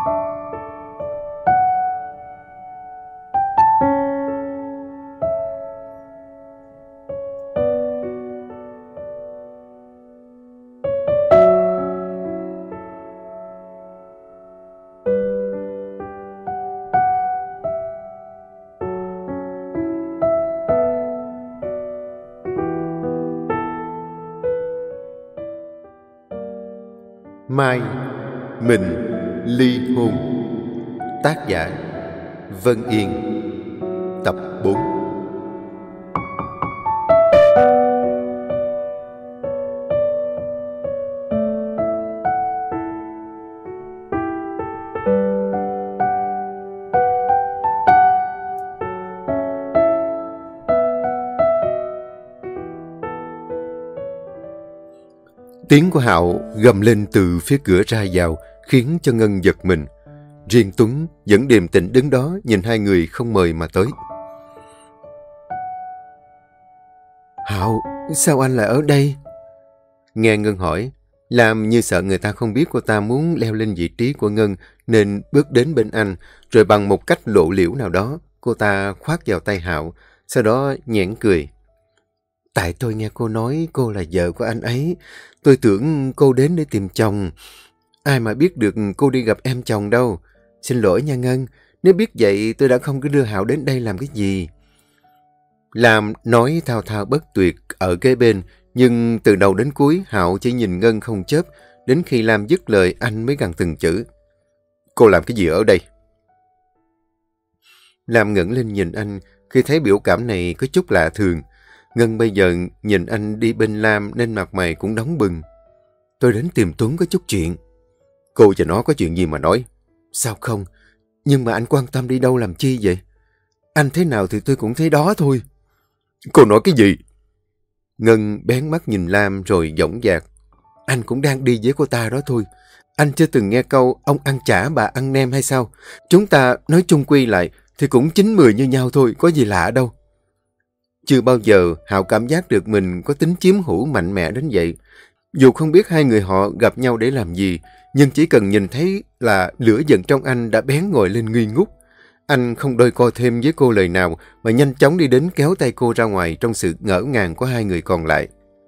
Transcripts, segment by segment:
Mai mình ly hôn. Tác giả Vân Yên. Tập 4. Tiếng của Hạo gầm lên từ phía cửa ra vào, khiến cho Ngân giật mình. Riêng Tuấn vẫn điềm tĩnh đứng đó nhìn hai người không mời mà tới. Hạo, sao anh lại ở đây? Nghe Ngân hỏi, làm như sợ người ta không biết cô ta muốn leo lên vị trí của Ngân, nên bước đến bên anh, rồi bằng một cách lộ liễu nào đó, cô ta khoác vào tay Hạo, sau đó nhoẻn cười. Tại tôi nghe cô nói cô là vợ của anh ấy. Tôi tưởng cô đến để tìm chồng. Ai mà biết được cô đi gặp em chồng đâu. Xin lỗi nha Ngân. Nếu biết vậy tôi đã không cứ đưa Hạo đến đây làm cái gì. Lam nói thao thao bất tuyệt ở kế bên. Nhưng từ đầu đến cuối Hạo chỉ nhìn Ngân không chớp. Đến khi Lam dứt lời anh mới gằn từng chữ. Cô làm cái gì ở đây? Lam ngẩng lên nhìn anh. Khi thấy biểu cảm này có chút lạ thường. Ngân bây giờ nhìn anh đi bên Lam nên mặt mày cũng đóng bừng. Tôi đến tìm Tuấn có chút chuyện. Cô và nó có chuyện gì mà nói? Sao không? Nhưng mà anh quan tâm đi đâu làm chi vậy? Anh thế nào thì tôi cũng thế đó thôi. Cô nói cái gì? Ngân bén mắt nhìn Lam rồi dõng dạc. Anh cũng đang đi với cô ta đó thôi. Anh chưa từng nghe câu ông ăn chả bà ăn nem hay sao? Chúng ta nói chung quy lại thì cũng 9-10 như nhau thôi, có gì lạ đâu. Chưa bao giờ Hạo cảm giác được mình có tính chiếm hữu mạnh mẽ đến vậy. Dù không biết hai người họ gặp nhau để làm gì, nhưng chỉ cần nhìn thấy là lửa giận trong anh đã bén ngồi lên nghi ngút. Anh không đôi co thêm với cô lời nào mà nhanh chóng đi đến kéo tay cô ra ngoài trong sự ngỡ ngàng của hai người còn lại.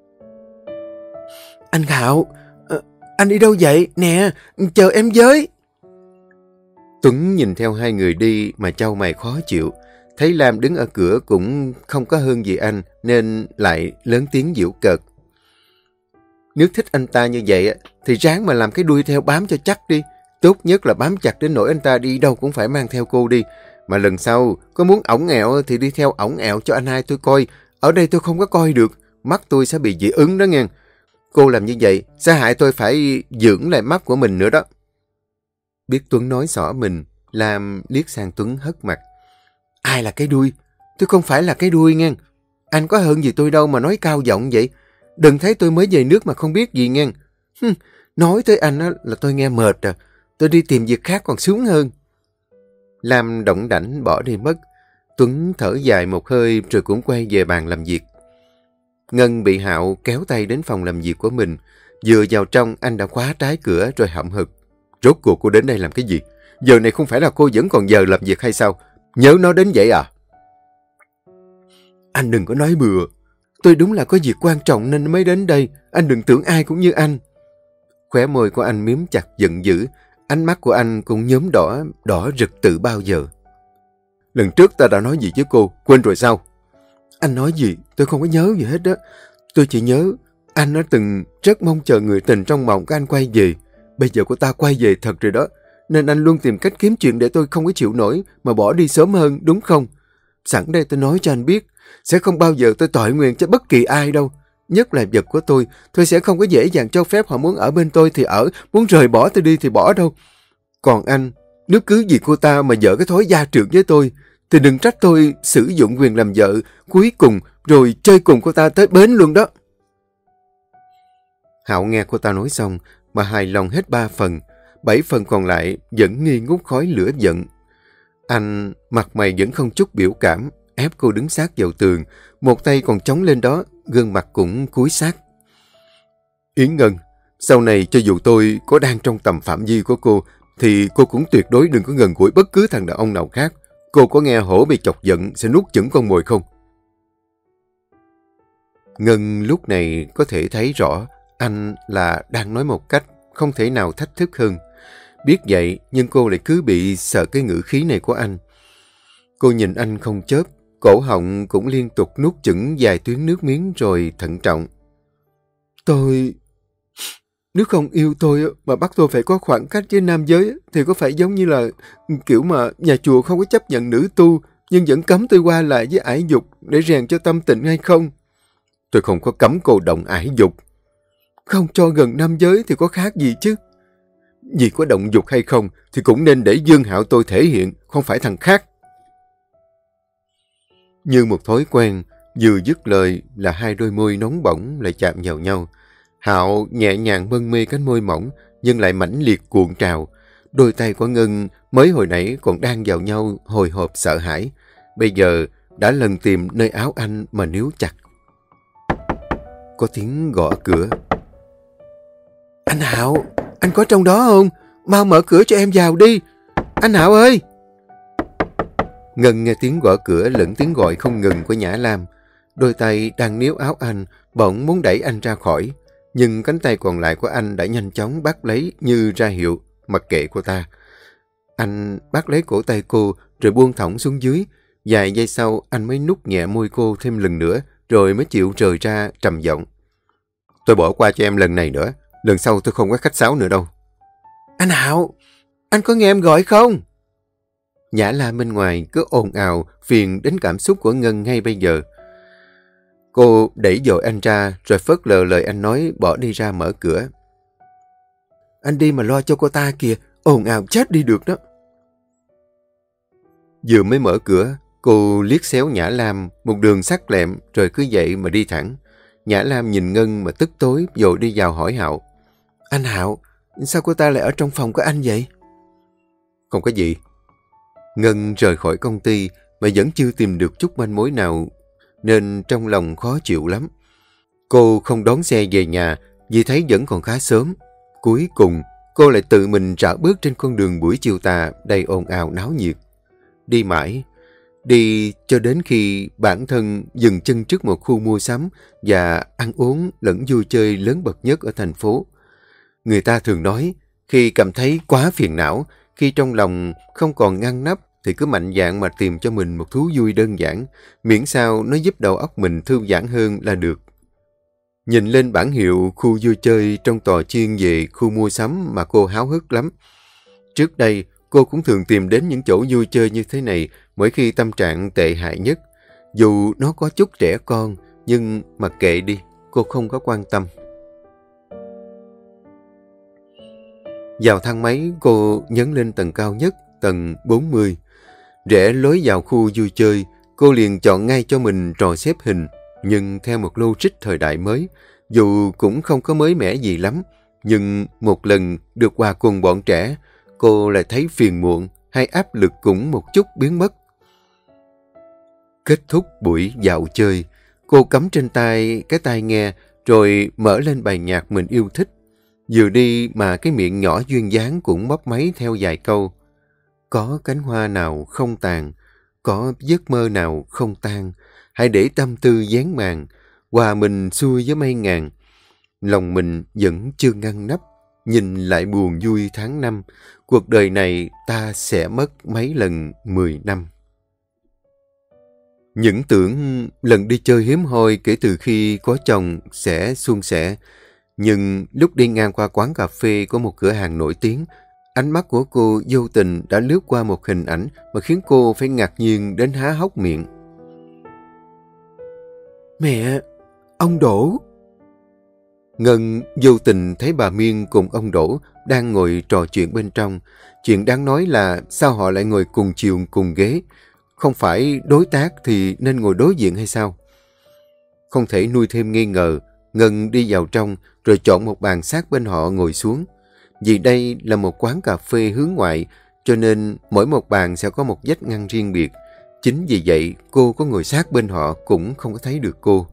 Anh Hạo, anh đi đâu vậy? Nè, chờ em với. Tuấn nhìn theo hai người đi mà chau mày khó chịu. Thấy Lam đứng ở cửa cũng không có hơn gì anh, nên lại lớn tiếng giễu cợt. Nếu thích anh ta như vậy thì ráng mà làm cái đuôi theo bám cho chắc đi. Tốt nhất là bám chặt đến nỗi anh ta đi đâu cũng phải mang theo cô đi. Mà lần sau có muốn ổng ẹo thì đi theo ổng ẹo cho anh hai tôi coi. Ở đây tôi không có coi được, mắt tôi sẽ bị dị ứng đó nghe. Cô làm như vậy sẽ hại tôi phải dưỡng lại mắt của mình nữa đó. Biết Tuấn nói xỏ mình, Lam liếc sang Tuấn hất mặt. Ai là cái đuôi? Tôi không phải là cái đuôi nghe. Anh có hơn gì tôi đâu mà nói cao giọng vậy. Đừng thấy tôi mới về nước mà không biết gì nghe. Nói tới anh là tôi nghe mệt à. Tôi đi tìm việc khác còn sướng hơn. Lam đỏng đảnh bỏ đi mất. Tuấn thở dài một hơi rồi cũng quay về bàn làm việc. Ngân bị Hạo kéo tay đến phòng làm việc của mình. Vừa vào trong anh đã khóa trái cửa rồi hậm hực. Rốt cuộc cô đến đây làm cái gì? Giờ này không phải là cô vẫn còn giờ làm việc hay sao? Nhớ nó đến vậy à? Anh đừng có nói bừa. Tôi đúng là có việc quan trọng nên mới đến đây. Anh đừng tưởng ai cũng như anh. Khóe môi của anh miếm chặt giận dữ. Ánh mắt của anh cũng nhốm đỏ rực từ bao giờ. Lần trước ta đã nói gì với cô? Quên rồi sao? Anh nói gì? Tôi không có nhớ gì hết đó. Tôi chỉ nhớ anh đã từng rất mong chờ người tình trong mộng của anh quay về. Bây giờ cô ta quay về thật rồi đó. Nên anh luôn tìm cách kiếm chuyện để tôi không có chịu nổi mà bỏ đi sớm hơn, đúng không? Sẵn đây tôi nói cho anh biết, sẽ không bao giờ tôi tội nguyện cho bất kỳ ai đâu. Nhất là vật của tôi sẽ không có dễ dàng cho phép họ muốn ở bên tôi thì ở, muốn rời bỏ tôi đi thì bỏ đâu. Còn anh, nếu cứ vì cô ta mà dở cái thói gia trưởng với tôi, thì đừng trách tôi sử dụng quyền làm vợ cuối cùng rồi chơi cùng cô ta tới bến luôn đó. Hạo nghe cô ta nói xong mà hài lòng hết 3 phần. 7 phần còn lại vẫn nghi ngút khói lửa giận. Anh mặt mày vẫn không chút biểu cảm, ép cô đứng sát vào tường, một tay còn chống lên đó, gương mặt cũng cúi sát. Yến Ngân, sau này cho dù tôi có đang trong tầm phạm vi của cô, thì cô cũng tuyệt đối đừng có gần gũi bất cứ thằng đàn ông nào khác. Cô có nghe hổ bị chọc giận sẽ nuốt chửng con mồi không? Ngân lúc này có thể thấy rõ anh là đang nói một cách không thể nào thách thức hơn. Biết vậy nhưng cô lại cứ bị sợ cái ngữ khí này của anh. Cô nhìn anh không chớp, cổ họng cũng liên tục nuốt chửng vài tuyến nước miếng rồi thận trọng. Nếu không yêu tôi mà bắt tôi phải có khoảng cách với nam giới thì có phải giống như là kiểu mà nhà chùa không có chấp nhận nữ tu nhưng vẫn cấm tôi qua lại với ải dục để rèn cho tâm tịnh hay không? Tôi không có cấm cô động ải dục. Không cho gần nam giới thì có khác gì chứ? Vì có động dục hay không thì cũng nên để Dương Hạo tôi thể hiện, không phải thằng khác. Như một thói quen, vừa dứt lời là hai đôi môi nóng bỏng lại chạm vào nhau. Hạo nhẹ nhàng mân mê cánh môi mỏng nhưng lại mãnh liệt cuộn trào. Đôi tay của Ngân mới hồi nãy còn đang vào nhau hồi hộp sợ hãi. Bây giờ đã lần tìm nơi áo anh mà níu chặt. Có tiếng gõ cửa. Anh Hạo, anh có trong đó không? Mau mở cửa cho em vào đi. Anh Hạo ơi! Ngân nghe tiếng gõ cửa lẫn tiếng gọi không ngừng của Nhã Lam. Đôi tay đang níu áo anh, bỗng muốn đẩy anh ra khỏi. Nhưng cánh tay còn lại của anh đã nhanh chóng bắt lấy như ra hiệu, mặc kệ cô ta. Anh bắt lấy cổ tay cô rồi buông thõng xuống dưới. Vài giây sau anh mới nút nhẹ môi cô thêm lần nữa rồi mới chịu rời ra trầm giọng. Tôi bỏ qua cho em lần này nữa. Lần sau tôi không có khách sáo nữa đâu. Anh Hạo, anh có nghe em gọi không? Nhã Lam bên ngoài cứ ồn ào phiền đến cảm xúc của Ngân ngay bây giờ. Cô đẩy dội anh ra rồi phớt lờ lời anh nói bỏ đi ra mở cửa. Anh đi mà lo cho cô ta kìa, ồn ào chết đi được đó. Vừa mới mở cửa, cô liếc xéo Nhã Lam một đường sắc lẹm rồi cứ vậy mà đi thẳng. Nhã Lam nhìn Ngân mà tức tối rồi đi vào hỏi Hạo. Anh Hạo, sao cô ta lại ở trong phòng của anh vậy? Không có gì. Ngân rời khỏi công ty mà vẫn chưa tìm được chút manh mối nào nên trong lòng khó chịu lắm. Cô không đón xe về nhà vì thấy vẫn còn khá sớm. Cuối cùng, cô lại tự mình rảo bước trên con đường buổi chiều tà đầy ồn ào náo nhiệt. Đi mãi, đi cho đến khi bản thân dừng chân trước một khu mua sắm và ăn uống lẫn vui chơi lớn bậc nhất ở thành phố. Người ta thường nói, khi cảm thấy quá phiền não, khi trong lòng không còn ngăn nắp, thì cứ mạnh dạn mà tìm cho mình một thú vui đơn giản, miễn sao nó giúp đầu óc mình thư giãn hơn là được. Nhìn lên bảng hiệu khu vui chơi trong tòa chuyên về khu mua sắm mà cô háo hức lắm. Trước đây, cô cũng thường tìm đến những chỗ vui chơi như thế này mỗi khi tâm trạng tệ hại nhất. Dù nó có chút trẻ con, nhưng mặc kệ đi, cô không có quan tâm. Vào thang máy, cô nhấn lên tầng cao nhất, tầng 40. Rẽ lối vào khu vui chơi, cô liền chọn ngay cho mình trò xếp hình, nhưng theo một logic thời đại mới. Dù cũng không có mới mẻ gì lắm, nhưng một lần được hòa cùng bọn trẻ, cô lại thấy phiền muộn hay áp lực cũng một chút biến mất. Kết thúc buổi dạo chơi, cô cắm trên tay cái tai nghe rồi mở lên bài nhạc mình yêu thích. Vừa đi mà cái miệng nhỏ duyên dáng cũng mấp máy theo vài câu. Có cánh hoa nào không tàn, có giấc mơ nào không tan, hãy để tâm tư dán màn, hòa mình xuôi với mây ngàn. Lòng mình vẫn chưa ngăn nắp, nhìn lại buồn vui tháng năm, cuộc đời này ta sẽ mất mấy lần 10 năm. Những tưởng lần đi chơi hiếm hoi kể từ khi có chồng sẽ suôn sẻ, nhưng lúc đi ngang qua quán cà phê có một cửa hàng nổi tiếng, ánh mắt của cô vô tình đã lướt qua một hình ảnh mà khiến cô phải ngạc nhiên đến há hốc miệng. Mẹ, ông Đỗ! Ngân vô tình thấy bà Miên cùng ông Đỗ đang ngồi trò chuyện bên trong. Chuyện đáng nói là sao họ lại ngồi cùng chiều cùng ghế? Không phải đối tác thì nên ngồi đối diện hay sao? Không thể nuôi thêm nghi ngờ, Ngân đi vào trong rồi chọn một bàn sát bên họ ngồi xuống. Vì đây là một quán cà phê hướng ngoại, cho nên mỗi một bàn sẽ có một vách ngăn riêng biệt. Chính vì vậy, cô có ngồi sát bên họ cũng không có thấy được cô.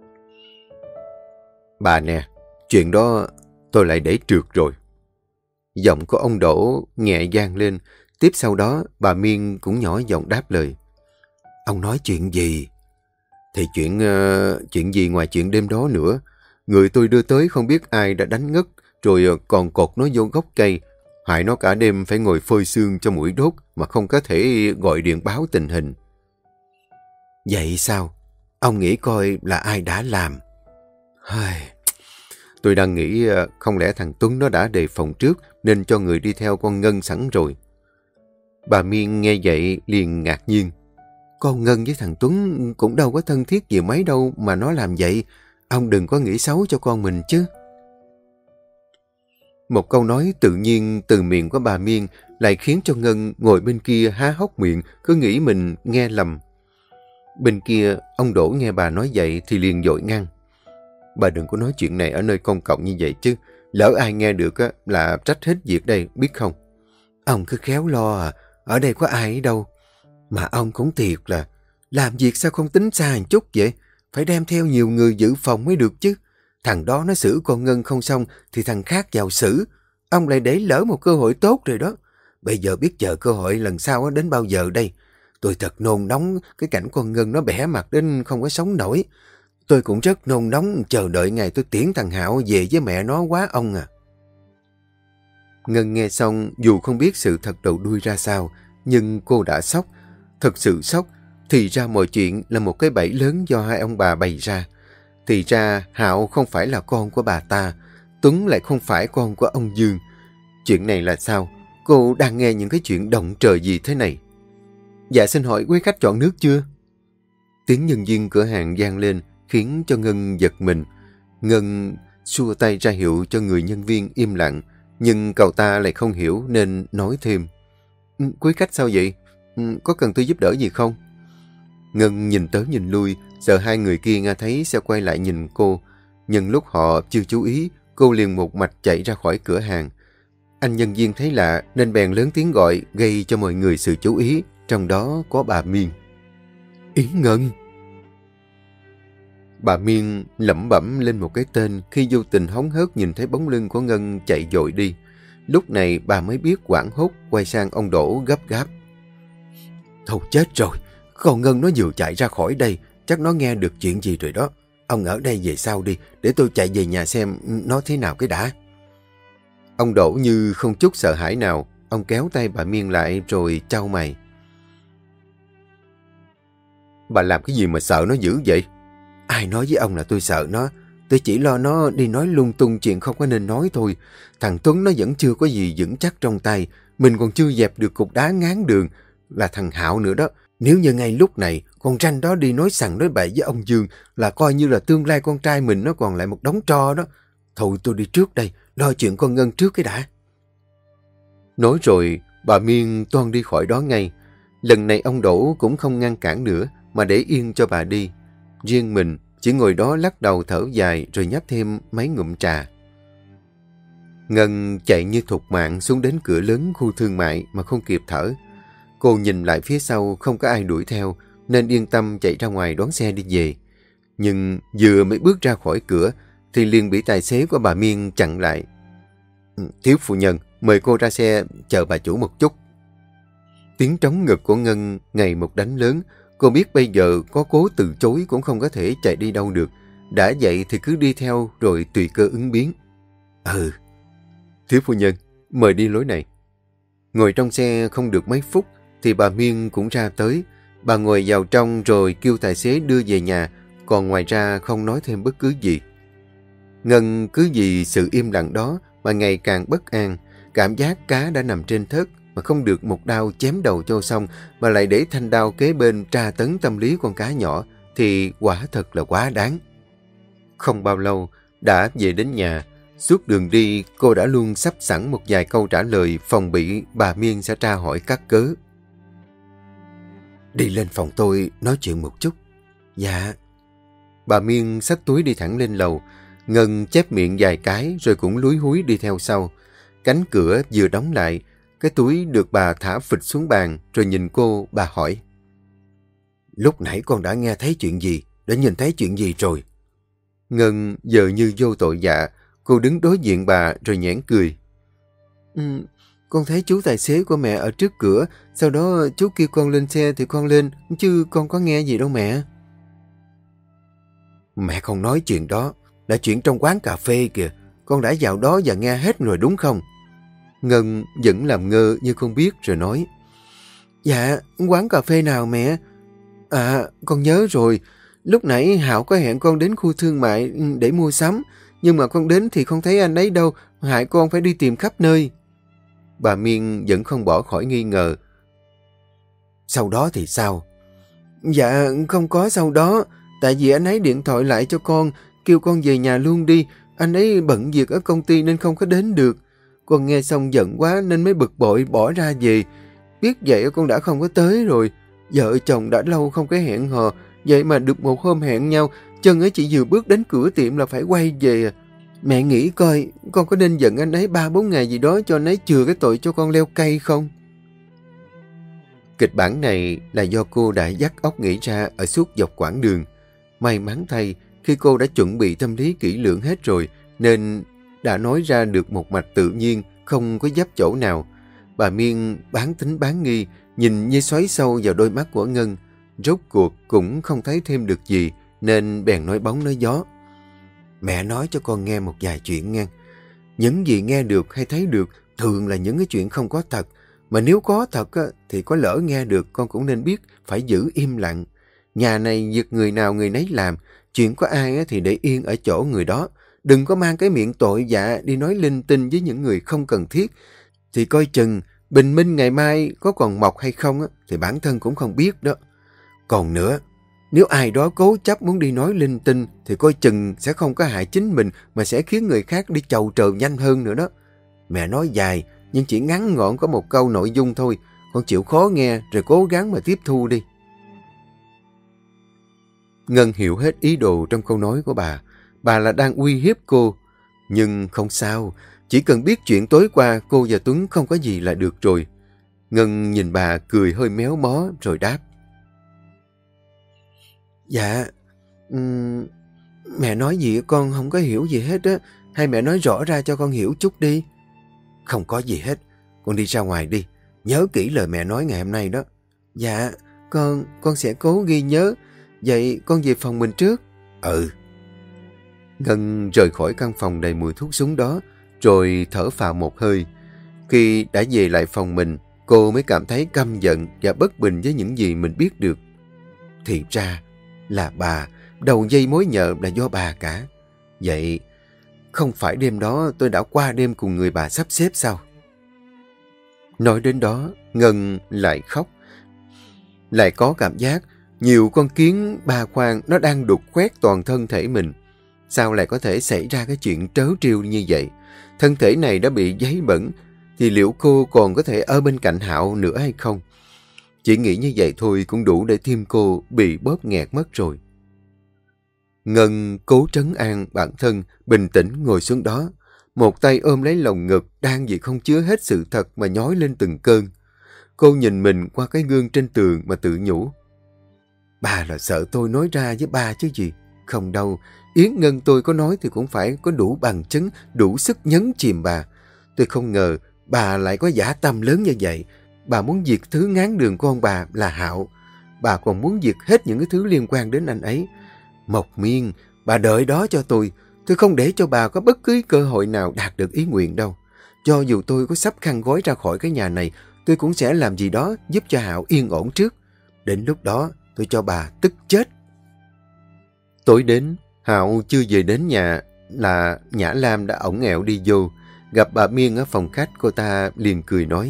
Bà nè, chuyện đó tôi lại để trượt rồi. Giọng của ông Đỗ nhẹ vang lên. Tiếp sau đó, bà Miên cũng nhỏ giọng đáp lời. Ông nói chuyện gì? Thì chuyện gì ngoài chuyện đêm đó nữa. Người tôi đưa tới không biết ai đã đánh ngất, rồi còn cột nó vô gốc cây. Hại nó cả đêm phải ngồi phơi xương cho mũi đốt mà không có thể gọi điện báo tình hình. Vậy sao? Ông nghĩ coi là ai đã làm? Tôi đang nghĩ không lẽ thằng Tuấn nó đã đề phòng trước nên cho người đi theo con Ngân sẵn rồi. Bà Miên nghe vậy liền ngạc nhiên. Con Ngân với thằng Tuấn cũng đâu có thân thiết gì mấy đâu mà nó làm vậy. Ông đừng có nghĩ xấu cho con mình chứ. Một câu nói tự nhiên từ miệng của bà Miên lại khiến cho Ngân ngồi bên kia há hốc miệng, cứ nghĩ mình nghe lầm. Bên kia, ông Đỗ nghe bà nói vậy thì liền vội ngăn. Bà đừng có nói chuyện này ở nơi công cộng như vậy chứ. Lỡ ai nghe được là trách hết việc đây, biết không? Ông cứ khéo lo à, ở đây có ai đâu. Mà ông cũng thiệt là, làm việc sao không tính xa một chút vậy? Phải đem theo nhiều người dự phòng mới được chứ. Thằng đó nó xử con Ngân không xong thì thằng khác vào xử. Ông lại để lỡ một cơ hội tốt rồi đó. Bây giờ biết chờ cơ hội lần sau đến bao giờ đây? Tôi thật nôn nóng cái cảnh con Ngân nó bẻ mặt đến không có sống nổi. Tôi cũng rất nôn nóng chờ đợi ngày tôi tiễn thằng Hạo về với mẹ nó quá ông à. Ngân nghe xong dù không biết sự thật đầu đuôi ra sao, nhưng cô đã sốc. Thật sự sốc. Thì ra mọi chuyện là một cái bẫy lớn do hai ông bà bày ra. Thì ra Hạo không phải là con của bà ta, Tuấn lại không phải con của ông Dương. Chuyện này là sao? Cô đang nghe những cái chuyện động trời gì thế này? Dạ xin hỏi quý khách chọn nước chưa? Tiếng nhân viên cửa hàng vang lên khiến cho Ngân giật mình. Ngân xua tay ra hiệu cho người nhân viên im lặng, nhưng cậu ta lại không hiểu nên nói thêm. Quý khách sao vậy? Có cần tôi giúp đỡ gì không? Ngân nhìn tới nhìn lui, sợ hai người kia nghe thấy sẽ quay lại nhìn cô. Nhưng lúc họ chưa chú ý, cô liền một mạch chạy ra khỏi cửa hàng. Anh nhân viên thấy lạ nên bèn lớn tiếng gọi, gây cho mọi người sự chú ý, trong đó có bà Miên. Yến Ngân! Bà Miên lẩm bẩm lên một cái tên khi vô tình hóng hớt nhìn thấy bóng lưng của Ngân chạy dội đi. Lúc này bà mới biết hoảng hốt, quay sang ông Đỗ gấp gáp. Thôi chết rồi! Con Ngân nó vừa chạy ra khỏi đây, chắc nó nghe được chuyện gì rồi đó. Ông ở đây về sau đi, để tôi chạy về nhà xem nó thế nào cái đã. Ông Đỗ như không chút sợ hãi nào, ông kéo tay bà Miên lại rồi chau mày. Bà làm cái gì mà sợ nó dữ vậy? Ai nói với ông là tôi sợ nó? Tôi chỉ lo nó đi nói lung tung chuyện không có nên nói thôi. Thằng Tuấn nó vẫn chưa có gì vững chắc trong tay. Mình còn chưa dẹp được cục đá ngáng đường. Là thằng Hạo nữa đó. Nếu như ngay lúc này con ranh đó đi nói sằng nói bậy với ông Dương là coi như là tương lai con trai mình nó còn lại một đống tro đó. Thôi tôi đi trước đây, lo chuyện con Ngân trước cái đã. Nói rồi, bà Miên toan đi khỏi đó ngay. Lần này ông Đỗ cũng không ngăn cản nữa mà để yên cho bà đi. Riêng mình chỉ ngồi đó lắc đầu thở dài rồi nhấp thêm mấy ngụm trà. Ngân chạy như thục mạng xuống đến cửa lớn khu thương mại mà không kịp thở. Cô nhìn lại phía sau không có ai đuổi theo nên yên tâm chạy ra ngoài đón xe đi về. Nhưng vừa mới bước ra khỏi cửa thì liền bị tài xế của bà Miên chặn lại. Thiếu phu nhân, mời cô ra xe chờ bà chủ một chút. Tiếng trống ngực của Ngân ngày một đánh lớn. Cô biết bây giờ có cố từ chối cũng không có thể chạy đi đâu được. Đã vậy thì cứ đi theo rồi tùy cơ ứng biến. Thiếu phu nhân, mời đi lối này. Ngồi trong xe không được mấy phút thì bà Miên cũng ra tới. Bà ngồi vào trong rồi kêu tài xế đưa về nhà, còn ngoài ra không nói thêm bất cứ gì. Ngân cứ vì sự im lặng đó mà ngày càng bất an, cảm giác cá đã nằm trên thớt mà không được một đao chém đầu cho xong mà lại để thanh đao kế bên tra tấn tâm lý con cá nhỏ thì quả thật là quá đáng. Không bao lâu đã về đến nhà. Suốt đường đi cô đã luôn sắp sẵn một vài câu trả lời phòng bị bà Miên sẽ tra hỏi các cớ. Đi lên phòng tôi nói chuyện một chút. Dạ. Bà Miên xách túi đi thẳng lên lầu. Ngân chép miệng vài cái rồi cũng lúi húi đi theo sau. Cánh cửa vừa đóng lại, cái túi được bà thả phịch xuống bàn rồi nhìn cô, bà hỏi. Lúc nãy con đã nghe thấy chuyện gì? Đã nhìn thấy chuyện gì rồi? Ngân giờ như vô tội dạ. Cô đứng đối diện bà rồi nhoẻn cười. Con thấy chú tài xế của mẹ ở trước cửa, sau đó chú kêu con lên xe thì con lên, chứ con có nghe gì đâu mẹ. Mẹ không nói chuyện đó, là chuyện trong quán cà phê kìa. Con đã vào đó và nghe hết rồi đúng không? Ngân vẫn làm ngơ như không biết rồi nói. Dạ, quán cà phê nào mẹ? À, con nhớ rồi. Lúc nãy Hạo có hẹn con đến khu thương mại để mua sắm. Nhưng mà con đến thì không thấy anh ấy đâu. Hại con phải đi tìm khắp nơi. Bà Miên vẫn không bỏ khỏi nghi ngờ. Sau đó thì sao? Dạ, không có sau đó. Tại vì anh ấy điện thoại lại cho con, kêu con về nhà luôn đi. Anh ấy bận việc ở công ty nên không có đến được. Con nghe xong giận quá nên mới bực bội bỏ ra về. Biết vậy con đã không có tới rồi. Vợ chồng đã lâu không có hẹn hò. Vậy mà được một hôm hẹn nhau, chân ấy chỉ vừa bước đến cửa tiệm là phải quay về. Mẹ nghĩ coi, con có nên giận anh ấy 3-4 ngày gì đó cho anh ấy chừa cái tội cho con leo cây không? Kịch bản này là do cô đã dắt óc nghĩ ra ở suốt dọc quãng đường. May mắn thay, khi cô đã chuẩn bị tâm lý kỹ lưỡng hết rồi, nên đã nói ra được một mạch tự nhiên, không có dấp chỗ nào. Bà Miên bán tính bán nghi, nhìn như xoáy sâu vào đôi mắt của Ngân. Rốt cuộc cũng không thấy thêm được gì, nên bèn nói bóng nói gió. Mẹ nói cho con nghe một vài chuyện nghe. Những gì nghe được hay thấy được thường là những cái chuyện không có thật. Mà nếu có thật thì có lỡ nghe được con cũng nên biết phải giữ im lặng. Nhà này việc người nào người nấy làm. Chuyện có ai thì để yên ở chỗ người đó. Đừng có mang cái miệng tội dạ đi nói linh tinh với những người không cần thiết. Thì coi chừng bình minh ngày mai có còn mọc hay không thì bản thân cũng không biết đó. Còn nữa, nếu ai đó cố chấp muốn đi nói linh tinh thì coi chừng sẽ không có hại chính mình mà sẽ khiến người khác đi chầu trờ nhanh hơn nữa đó. Mẹ nói dài nhưng chỉ ngắn gọn có một câu nội dung thôi. Con chịu khó nghe rồi cố gắng mà tiếp thu đi. Ngân hiểu hết ý đồ trong câu nói của bà. Bà là đang uy hiếp cô. Nhưng không sao. Chỉ cần biết chuyện tối qua cô và Tuấn không có gì là được rồi. Ngân nhìn bà cười hơi méo mó rồi đáp. Dạ, mẹ nói gì con không có hiểu gì hết á. Hay mẹ nói rõ ra cho con hiểu chút đi. Không có gì hết. Con đi ra ngoài đi. Nhớ kỹ lời mẹ nói ngày hôm nay đó. Dạ, con sẽ cố ghi nhớ. Vậy con về phòng mình trước. Ừ. Ngân rời khỏi căn phòng đầy mùi thuốc súng đó, rồi thở phào một hơi. Khi đã về lại phòng mình, cô mới cảm thấy căm giận và bất bình với những gì mình biết được. Thì ra là bà, đầu dây mối nhợ là do bà cả. Vậy không phải đêm đó tôi đã qua đêm cùng người bà sắp xếp sao? Nói đến đó, Ngân lại khóc. Lại có cảm giác nhiều con kiến ba khoang nó đang đục khoét toàn thân thể mình. Sao lại có thể xảy ra cái chuyện trớ trêu như vậy? Thân thể này đã bị giấy bẩn, thì liệu cô còn có thể ở bên cạnh Hạo nữa hay không? Chỉ nghĩ như vậy thôi cũng đủ để tim cô bị bóp nghẹt mất rồi. Ngân cố trấn an bản thân, bình tĩnh ngồi xuống đó. Một tay ôm lấy lồng ngực đang vì không chứa hết sự thật mà nhói lên từng cơn. Cô nhìn mình qua cái gương trên tường mà tự nhủ. Bà là sợ tôi nói ra với ba chứ gì. Không đâu, Yến Ngân tôi có nói thì cũng phải có đủ bằng chứng, đủ sức nhấn chìm bà. Tôi không ngờ bà lại có dã tâm lớn như vậy. Bà muốn diệt thứ ngáng đường con bà là Hạo. Bà còn muốn diệt hết những cái thứ liên quan đến anh ấy. Mộc Miên, bà đợi đó cho tôi. Tôi không để cho bà có bất cứ cơ hội nào đạt được ý nguyện đâu. Cho dù tôi có sắp khăn gói ra khỏi cái nhà này, tôi cũng sẽ làm gì đó giúp cho Hạo yên ổn trước. Đến lúc đó, tôi cho bà tức chết. Tối đến, Hạo chưa về đến nhà là Nhã Lam đã ổng ẹo đi vô. Gặp bà Miên ở phòng khách, cô ta liền cười nói.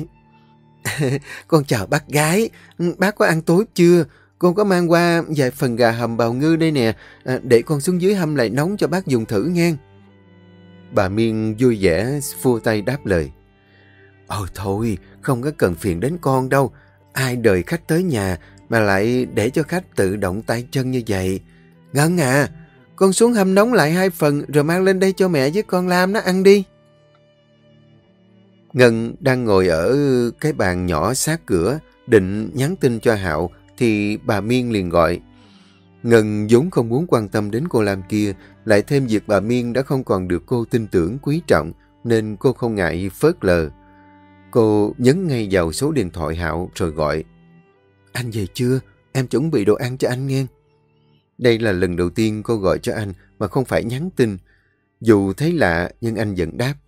Con chào bác gái, bác có ăn tối chưa? Con có mang qua vài phần gà hầm bào ngư đây nè, để con xuống dưới hâm lại nóng cho bác dùng thử nghe. Bà Miên vui vẻ phua tay đáp lời. Ôi thôi, không có cần phiền đến con đâu. Ai đời khách tới nhà mà lại để cho khách tự động tay chân như vậy. Ngân à, con xuống hâm nóng lại 2 phần rồi mang lên đây cho mẹ với con Lam nó ăn đi. Ngân đang ngồi ở cái bàn nhỏ sát cửa, định nhắn tin cho Hạo, thì bà Miên liền gọi. Ngân vốn không muốn quan tâm đến cô Lam kia, lại thêm việc bà Miên đã không còn được cô tin tưởng quý trọng, nên cô không ngại phớt lờ. Cô nhấn ngay vào số điện thoại Hạo rồi gọi. Anh về chưa? Em chuẩn bị đồ ăn cho anh nghe. Đây là lần đầu tiên cô gọi cho anh mà không phải nhắn tin. Dù thấy lạ nhưng anh vẫn đáp.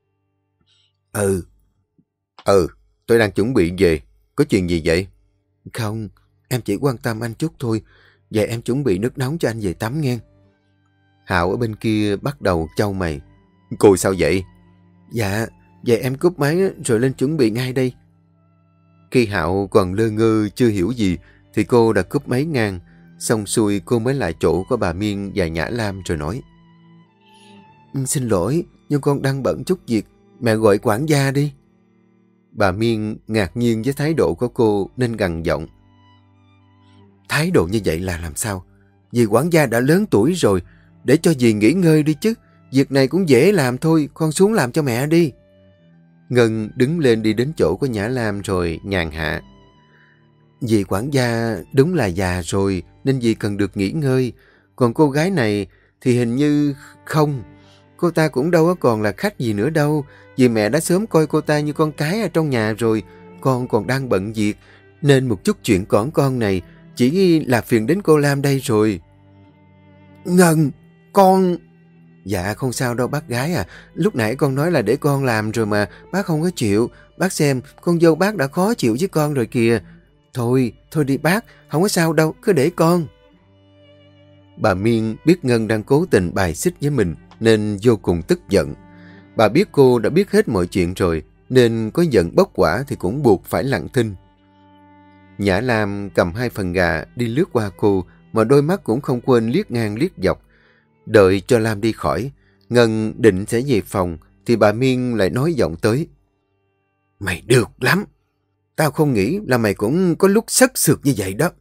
Tôi đang chuẩn bị về. Có chuyện gì vậy? Không, em chỉ quan tâm anh chút thôi. Vậy em chuẩn bị nước nóng cho anh về tắm nghe. Hạo ở bên kia bắt đầu chau mày. Cô sao vậy? Dạ, vậy em cúp máy rồi lên chuẩn bị ngay đây. Khi Hạo còn lơ ngơ chưa hiểu gì thì cô đã cúp máy ngang. Xong xuôi cô mới lại chỗ của bà Miên và Nhã Lam rồi nói. Xin lỗi, nhưng con đang bận chút việc. Mẹ gọi quản gia đi. Bà Miên ngạc nhiên với thái độ của cô nên gằn giọng. Thái độ như vậy là làm sao? Dì quản gia đã lớn tuổi rồi, để cho dì nghỉ ngơi đi chứ. Việc này cũng dễ làm thôi, con xuống làm cho mẹ đi. Ngân đứng lên đi đến chỗ của Nhã Lam rồi nhàn hạ. Dì quản gia đúng là già rồi nên dì cần được nghỉ ngơi. Còn cô gái này thì hình như không. Cô ta cũng đâu có còn là khách gì nữa đâu. Vì mẹ đã sớm coi cô ta như con cái ở trong nhà rồi. Con còn đang bận việc. Nên một chút chuyện cỏn con này chỉ là phiền đến cô Lam đây rồi. Ngân, con... Dạ không sao đâu bác gái à. Lúc nãy con nói là để con làm rồi mà bác không có chịu. Bác xem con dâu bác đã khó chịu với con rồi kìa. Thôi đi bác, không có sao đâu, cứ để con. Bà Miên biết Ngân đang cố tình bài xích với mình nên vô cùng tức giận. Bà biết cô đã biết hết mọi chuyện rồi nên có giận bốc quả thì cũng buộc phải lặng thinh. Nhã Lam cầm 2 phần gà đi lướt qua cô mà đôi mắt cũng không quên liếc ngang liếc dọc. Đợi cho Lam đi khỏi, Ngân định sẽ về phòng thì bà Miên lại nói giọng tới. Mày được lắm. Tao không nghĩ là mày cũng có lúc sất sượt như vậy đó.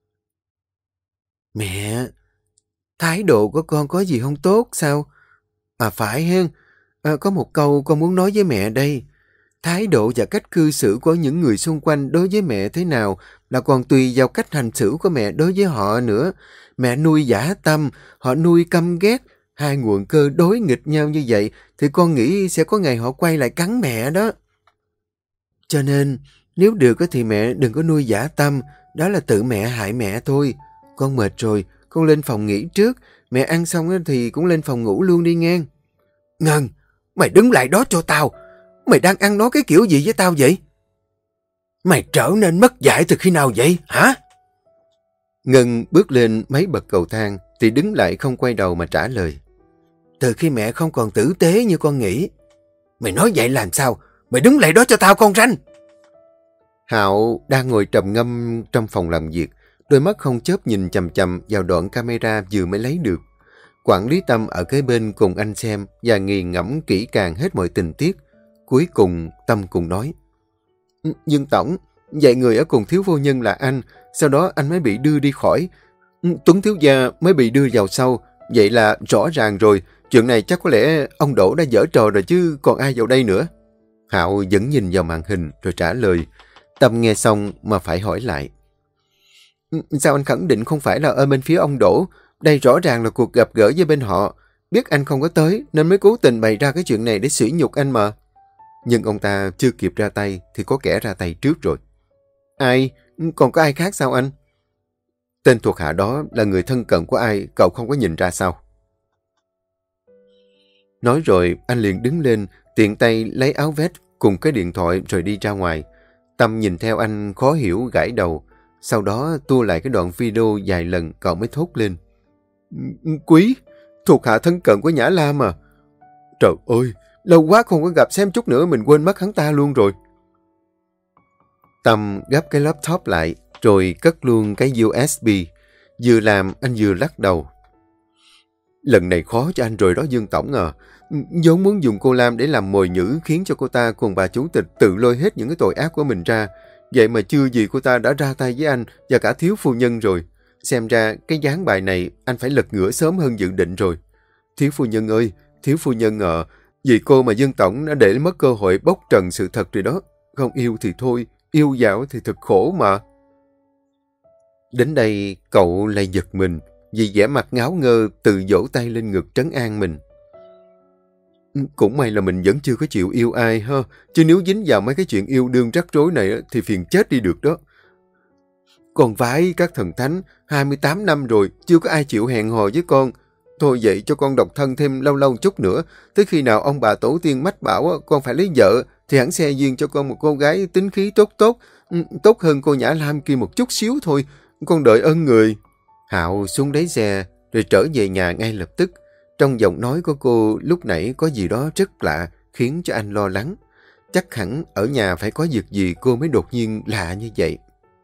Mẹ, thái độ của con có gì không tốt sao? À phải hen, có một câu con muốn nói với mẹ đây. Thái độ và cách cư xử của những người xung quanh đối với mẹ thế nào là còn tùy vào cách hành xử của mẹ đối với họ nữa. Mẹ nuôi dã tâm, họ nuôi căm ghét. Hai nguồn cơ đối nghịch nhau như vậy thì con nghĩ sẽ có ngày họ quay lại cắn mẹ đó. Cho nên, nếu được thì mẹ đừng có nuôi dã tâm, đó là tự mẹ hại mẹ thôi. Con mệt rồi, con lên phòng nghỉ trước, mẹ ăn xong thì cũng lên phòng ngủ luôn đi nghe. Ngân, mày đứng lại đó cho tao. Mày đang ăn nói cái kiểu gì với tao vậy? Mày trở nên mất dạy từ khi nào vậy, hả? Ngân bước lên mấy bậc cầu thang thì đứng lại không quay đầu mà trả lời. Từ khi mẹ không còn tử tế như con nghĩ. Mày nói vậy làm sao? Mày đứng lại đó cho tao con ranh. Hạo đang ngồi trầm ngâm trong phòng làm việc, đôi mắt không chớp nhìn chằm chằm vào đoạn camera vừa mới lấy được. Quản lý Tâm ở kế bên cùng anh xem và nghiền ngẫm kỹ càng hết mọi tình tiết. Cuối cùng Tâm cùng nói. Dương Tổng, vậy người ở cùng thiếu phu nhân là anh, sau đó anh mới bị đưa đi khỏi. Tuấn thiếu gia mới bị đưa vào sau. Vậy là rõ ràng rồi, chuyện này chắc có lẽ ông Đỗ đã giở trò rồi chứ còn ai vào đây nữa. Hạo vẫn nhìn vào màn hình rồi trả lời. Tâm nghe xong mà phải hỏi lại. Sao anh khẳng định không phải là ở bên phía ông Đỗ? Đây rõ ràng là cuộc gặp gỡ với bên họ. Biết anh không có tới nên mới cố tình bày ra cái chuyện này để sỉ nhục anh mà. Nhưng ông ta chưa kịp ra tay thì có kẻ ra tay trước rồi. Ai? Còn có ai khác sao anh? Tên thuộc hạ đó là người thân cận của ai, cậu không có nhìn ra sao? Nói rồi anh liền đứng lên, tiện tay lấy áo vest cùng cái điện thoại rồi đi ra ngoài. Tâm nhìn theo anh khó hiểu gãi đầu. Sau đó tua lại cái đoạn video vài lần cậu mới thốt lên. Quý, thuộc hạ thân cận của Nhã Lam à? Trời ơi, lâu quá không có gặp, xem chút nữa mình quên mất hắn ta luôn rồi. Tâm gấp cái laptop lại rồi cất luôn cái USB. Vừa làm anh vừa lắc đầu. Lần này khó cho anh rồi đó Dương Tổng à. vốn muốn dùng cô Lam để làm mồi nhử khiến cho cô ta cùng bà chủ tịch tự lôi hết những cái tội ác của mình ra. Vậy mà chưa gì cô ta đã ra tay với anh và cả thiếu phu nhân rồi. Xem ra cái ván bài này anh phải lật ngửa sớm hơn dự định rồi. Thiếu phu nhân ơi, thiếu phu nhân ạ, vì cô mà Dương Tổng đã để mất cơ hội bóc trần sự thật rồi đó. Không yêu thì thôi, yêu dạo thì thật khổ mà. Đến đây cậu lại giật mình vì vẻ mặt ngáo ngơ tự vỗ tay lên ngực trấn an mình. Cũng may là mình vẫn chưa có chịu yêu ai ha. Chứ nếu dính vào mấy cái chuyện yêu đương rắc rối này thì phiền chết đi được đó. Con vái các thần thánh, 28 năm rồi, chưa có ai chịu hẹn hò với con. Thôi vậy cho con độc thân thêm lâu lâu chút nữa. Tới khi nào ông bà tổ tiên mách bảo con phải lấy vợ, thì hẳn xe duyên cho con một cô gái tính khí tốt tốt. Tốt hơn cô Nhã Lam kia một chút xíu thôi. Con đợi ơn người. Hạo xuống đáy xe, rồi trở về nhà ngay lập tức. Trong giọng nói của cô lúc nãy có gì đó rất lạ, khiến cho anh lo lắng. Chắc hẳn ở nhà phải có việc gì cô mới đột nhiên lạ như vậy.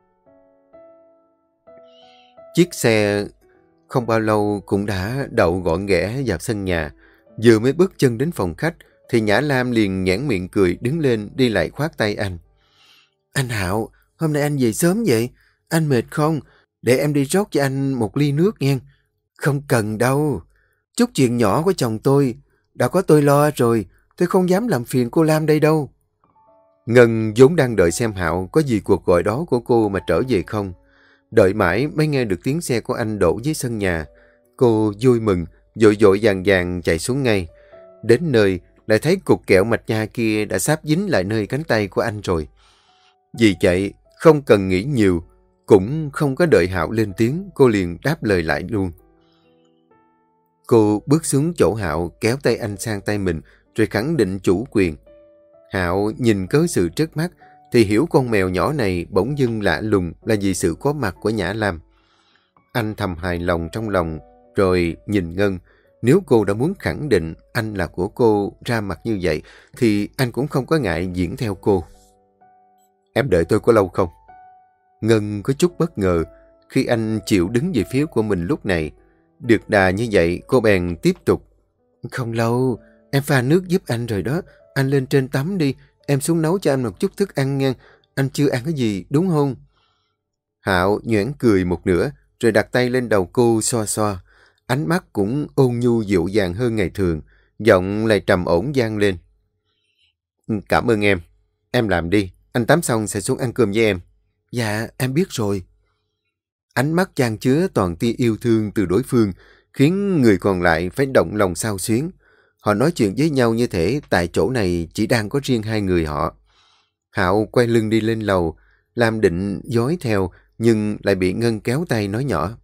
Chiếc xe không bao lâu cũng đã đậu gọn ghẽ vào sân nhà. Vừa mới bước chân đến phòng khách, thì Nhã Lam liền nhoẻn miệng cười đứng lên đi lại khoát tay anh. Anh Hạo, hôm nay anh về sớm vậy? Anh mệt không? Để em đi rót cho anh một ly nước nha. Không cần đâu. Chút chuyện nhỏ của chồng tôi. Đã có tôi lo rồi. Tôi không dám làm phiền cô Lam đây đâu. Ngân vốn đang đợi xem Hạo có gì cuộc gọi đó của cô mà trở về không. Đợi mãi mới nghe được tiếng xe của anh đổ dưới sân nhà. Cô vui mừng, vội vội vàng vàng chạy xuống ngay. Đến nơi, lại thấy cục kẹo mạch nha kia đã sáp dính lại nơi cánh tay của anh rồi. Vì vậy, không cần nghĩ nhiều, cũng không có đợi Hạo lên tiếng, cô liền đáp lời lại luôn. Cô bước xuống chỗ Hạo, kéo tay anh sang tay mình, rồi khẳng định chủ quyền. Hạo nhìn cớ sự trước mắt, thì hiểu con mèo nhỏ này bỗng dưng lạ lùng là vì sự có mặt của Nhã Lam. Anh thầm hài lòng trong lòng, rồi nhìn Ngân. Nếu cô đã muốn khẳng định anh là của cô ra mặt như vậy, thì anh cũng không có ngại diễn theo cô. Em đợi tôi có lâu không? Ngân có chút bất ngờ khi anh chịu đứng về phía của mình lúc này. Được đà như vậy, cô bèn tiếp tục. Không lâu, em pha nước giúp anh rồi đó. Anh lên trên tắm đi, em xuống nấu cho anh một chút thức ăn nha. Anh chưa ăn cái gì, đúng không? Hạo nhoẻn cười một nửa, rồi đặt tay lên đầu cô xoa xoa. Ánh mắt cũng ôn nhu dịu dàng hơn ngày thường, giọng lại trầm ổn vang lên. Cảm ơn em. Em làm đi, anh tắm xong sẽ xuống ăn cơm với em. Dạ, em biết rồi. Ánh mắt chan chứa toàn tia yêu thương từ đối phương, khiến người còn lại phải động lòng xao xuyến. Họ nói chuyện với nhau như thể tại chỗ này chỉ đang có riêng hai người họ. Hạo quay lưng đi lên lầu, Lam định dối theo, nhưng lại bị Ngân kéo tay nói nhỏ.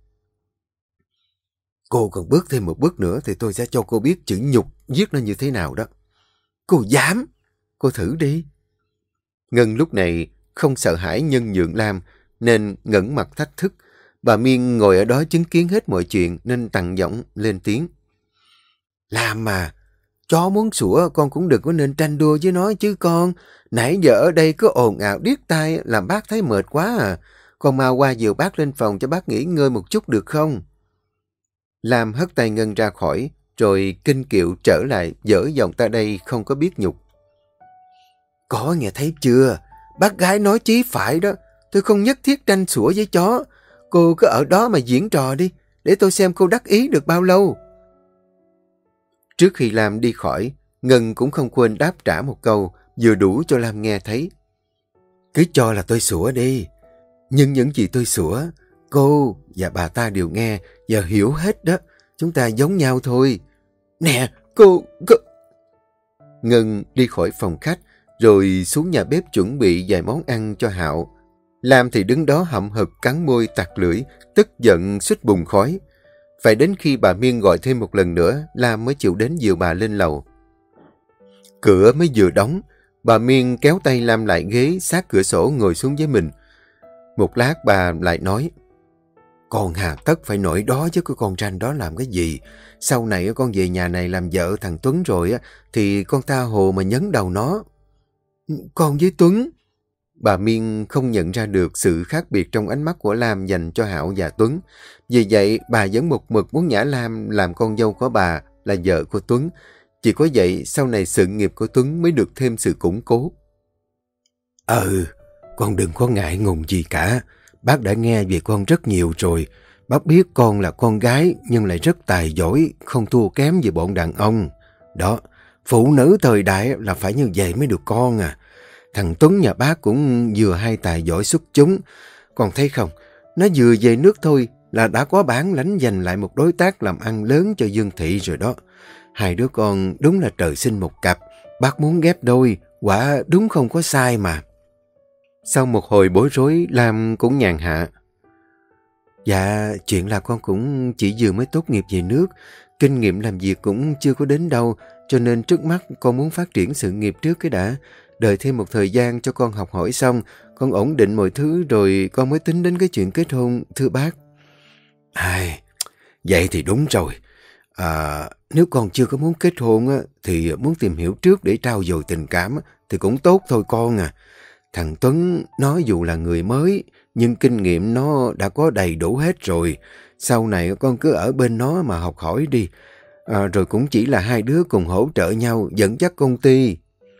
Cô còn bước thêm một bước nữa thì tôi sẽ cho cô biết chữ nhục giết nó như thế nào đó. Cô dám? Cô thử đi. Ngân lúc này không sợ hãi nhân nhượng Lam, nên ngẩng mặt thách thức. Bà Miên ngồi ở đó chứng kiến hết mọi chuyện nên tằn giọng lên tiếng. Lam mà, chó muốn sủa con cũng đừng có nên tranh đua với nó chứ con. Nãy giờ ở đây cứ ồn ào điếc tai làm bác thấy mệt quá à. Con mau qua dìu bác lên phòng cho bác nghỉ ngơi một chút được không? Lam hất tay Ngân ra khỏi, rồi kinh kiệu trở lại dở giọng ta đây không có biết nhục. Có nghe thấy chưa? Bác gái nói chí phải đó. Tôi không nhất thiết tranh sủa với chó. Cô cứ ở đó mà diễn trò đi, để tôi xem cô đắc ý được bao lâu. Trước khi Lam đi khỏi, Ngân cũng không quên đáp trả một câu, vừa đủ cho Lam nghe thấy. Cứ cho là tôi sủa đi. Nhưng những gì tôi sủa, cô và bà ta đều nghe và hiểu hết đó. Chúng ta giống nhau thôi. Nè, cô... Ngân đi khỏi phòng khách, rồi xuống nhà bếp chuẩn bị vài món ăn cho Hạo. Lam thì đứng đó hậm hực cắn môi tặc lưỡi, tức giận suýt bùng khói. Phải đến khi bà Miên gọi thêm một lần nữa, Lam mới chịu đến dìu bà lên lầu. Cửa mới vừa đóng, bà Miên kéo tay Lam lại ghế sát cửa sổ ngồi xuống với mình. Một lát bà lại nói, con hà tất phải nổi đó chứ con tranh đó làm cái gì. Sau này con về nhà này làm vợ thằng Tuấn rồi thì con tha hồ mà nhấn đầu nó. Con với Tuấn? Bà Miên không nhận ra được sự khác biệt trong ánh mắt của Lam dành cho Hạo và Tuấn. Vì vậy, bà vẫn một mực muốn nhả Lam làm con dâu của bà, là vợ của Tuấn. Chỉ có vậy, sau này sự nghiệp của Tuấn mới được thêm sự củng cố. Con đừng có ngại ngùng gì cả. Bác đã nghe về con rất nhiều rồi. Bác biết con là con gái nhưng lại rất tài giỏi, không thua kém về bọn đàn ông. Đó, phụ nữ thời đại là phải như vậy mới được con à. Thằng Tuấn nhà bác cũng vừa hay tài giỏi xuất chúng. Con thấy không, nó vừa về nước thôi là đã có bản lãnh giành lại một đối tác làm ăn lớn cho Dương Thị rồi đó. Hai đứa con đúng là trời sinh một cặp. Bác muốn ghép đôi, quả đúng không có sai mà. Sau một hồi bối rối, Lam cũng nhàn hạ. Dạ, chuyện là con cũng chỉ vừa mới tốt nghiệp về nước. Kinh nghiệm làm việc cũng chưa có đến đâu, cho nên trước mắt con muốn phát triển sự nghiệp trước cái đã. Đợi thêm một thời gian cho con học hỏi xong, con ổn định mọi thứ rồi con mới tính đến cái chuyện kết hôn, thưa bác. Vậy thì đúng rồi. Nếu con chưa có muốn kết hôn á, thì muốn tìm hiểu trước để trau dồi tình cảm á, thì cũng tốt thôi con à. Thằng Tuấn nó dù là người mới, nhưng kinh nghiệm nó đã có đầy đủ hết rồi. Sau này con cứ ở bên nó mà học hỏi đi. Rồi cũng chỉ là hai đứa cùng hỗ trợ nhau dẫn dắt công ty.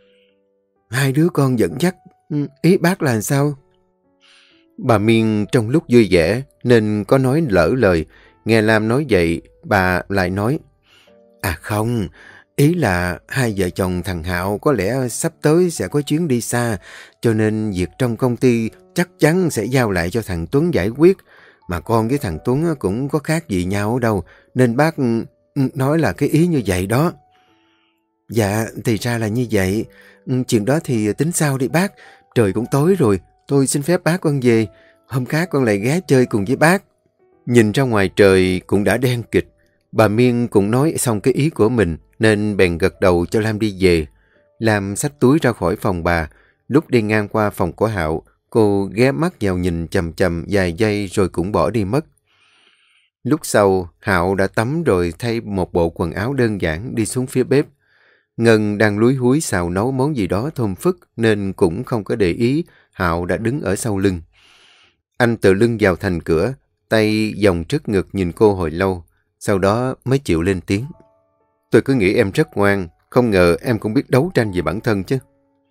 Hai đứa con dẫn dắt, ý bác là sao? Bà Miên trong lúc vui vẻ nên có nói lỡ lời. Nghe Lam nói vậy, bà lại nói. Không, ý là hai vợ chồng thằng Hạo có lẽ sắp tới sẽ có chuyến đi xa, cho nên việc trong công ty chắc chắn sẽ giao lại cho thằng Tuấn giải quyết. Mà con với thằng Tuấn cũng có khác gì nhau đâu, nên bác nói là cái ý như vậy đó. Dạ, thì ra là như vậy. Chuyện đó thì tính sau đi bác. Trời cũng tối rồi, tôi xin phép bác con về. Hôm khác con lại ghé chơi cùng với bác. Nhìn ra ngoài trời cũng đã đen kịt. Bà Miên cũng nói xong cái ý của mình nên bèn gật đầu cho Lam đi về. Lam xách túi ra khỏi phòng bà. Lúc đi ngang qua phòng của Hạo, cô ghé mắt vào nhìn chầm chầm vài giây rồi cũng bỏ đi mất. Lúc sau, Hạo đã tắm rồi thay một bộ quần áo đơn giản đi xuống phía bếp. Ngân đang lúi húi xào nấu món gì đó thơm phức nên cũng không có để ý Hạo đã đứng ở sau lưng. Anh tựa lưng vào thành cửa, tay vòng trước ngực nhìn cô hồi lâu, sau đó mới chịu lên tiếng. Tôi cứ nghĩ em rất ngoan, không ngờ em cũng biết đấu tranh về bản thân chứ.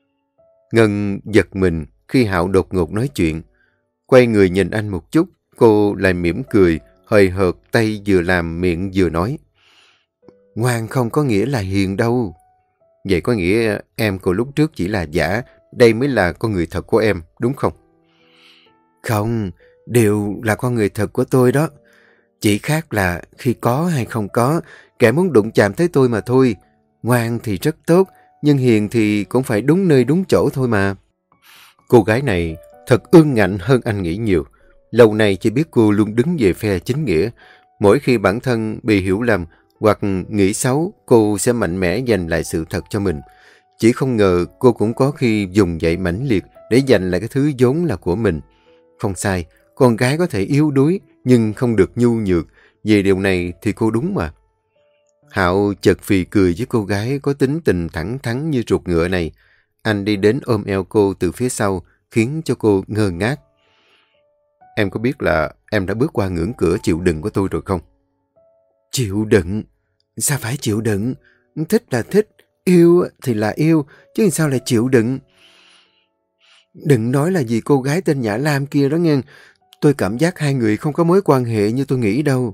Ngân giật mình khi Hạo đột ngột nói chuyện. Quay người nhìn anh một chút, cô lại mỉm cười, hời hợt tay vừa làm miệng vừa nói. Ngoan không có nghĩa là hiền đâu. Vậy có nghĩa em của lúc trước chỉ là giả, đây mới là con người thật của em, đúng không? Không, đều là con người thật của tôi đó. Chỉ khác là khi có hay không có, kẻ muốn đụng chạm tới tôi mà thôi. Ngoan thì rất tốt, nhưng hiền thì cũng phải đúng nơi đúng chỗ thôi mà. Cô gái này thật ương ngạnh hơn anh nghĩ nhiều. Lâu nay chỉ biết cô luôn đứng về phe chính nghĩa. Mỗi khi bản thân bị hiểu lầm hoặc nghĩ xấu, cô sẽ mạnh mẽ giành lại sự thật cho mình. Chỉ không ngờ cô cũng có khi dùng dậy mãnh liệt để giành lại cái thứ vốn là của mình. Không sai, con gái có thể yếu đuối nhưng không được nhu nhược. Về điều này thì cô đúng mà. Hạo chợt phì cười với cô gái có tính tình thẳng thắn như ruột ngựa này. Anh đi đến ôm eo cô từ phía sau, khiến cho cô ngơ ngác. Em có biết là em đã bước qua ngưỡng cửa chịu đựng của tôi rồi không? Chịu đựng? Sao phải chịu đựng? Thích là thích, yêu thì là yêu, chứ sao lại chịu đựng? Đừng nói là vì cô gái tên Nhã Lam kia đó nghe. Tôi cảm giác hai người không có mối quan hệ như tôi nghĩ đâu.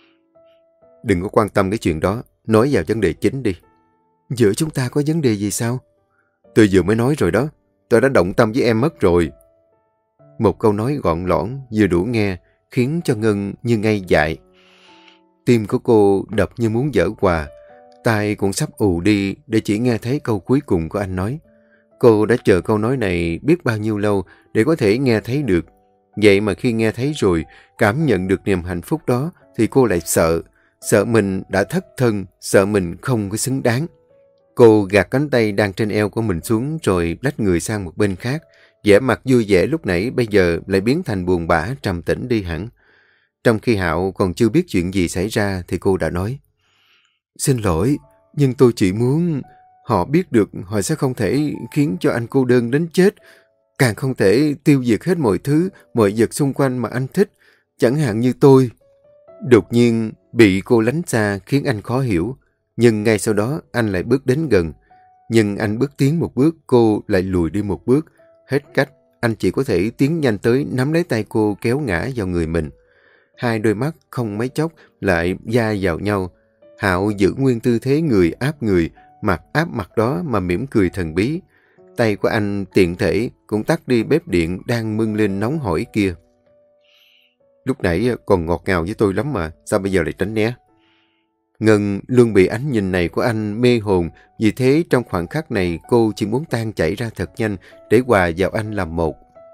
Đừng có quan tâm cái chuyện đó, nói vào vấn đề chính đi. Giữa chúng ta có vấn đề gì sao? Tôi vừa mới nói rồi đó, tôi đã động tâm với em mất rồi. Một câu nói gọn lõn vừa đủ nghe, khiến cho Ngân như ngây dại. Tim của cô đập như muốn vỡ òa, tai cũng sắp ù đi để chỉ nghe thấy câu cuối cùng của anh nói. Cô đã chờ câu nói này biết bao nhiêu lâu để có thể nghe thấy được. Vậy mà khi nghe thấy rồi, cảm nhận được niềm hạnh phúc đó, thì cô lại sợ. Sợ mình đã thất thân, sợ mình không có xứng đáng. Cô gạt cánh tay đang trên eo của mình xuống rồi lách người sang một bên khác. Vẻ mặt vui vẻ lúc nãy bây giờ lại biến thành buồn bã trầm tĩnh đi hẳn. Trong khi Hạo còn chưa biết chuyện gì xảy ra thì cô đã nói. Xin lỗi, nhưng tôi chỉ muốn họ biết được họ sẽ không thể khiến cho anh cô đơn đến chết. Càng không thể tiêu diệt hết mọi thứ, mọi vật xung quanh mà anh thích, chẳng hạn như tôi. Đột nhiên bị cô lánh xa khiến anh khó hiểu, nhưng ngay sau đó anh lại bước đến gần. Nhưng anh bước tiến một bước, cô lại lùi đi một bước. Hết cách, anh chỉ có thể tiến nhanh tới nắm lấy tay cô kéo ngã vào người mình. Hai đôi mắt không mấy chốc lại va vào nhau. Hạo giữ nguyên tư thế người áp người, mặt áp mặt đó mà mỉm cười thần bí. Tay của anh tiện thể cũng tắt đi bếp điện đang mưng lên nóng hổi kia. Lúc nãy còn ngọt ngào với tôi lắm mà, sao bây giờ lại tránh né? Ngân luôn bị ánh nhìn này của anh mê hồn, vì thế trong khoảnh khắc này cô chỉ muốn tan chảy ra thật nhanh để hòa vào anh làm một.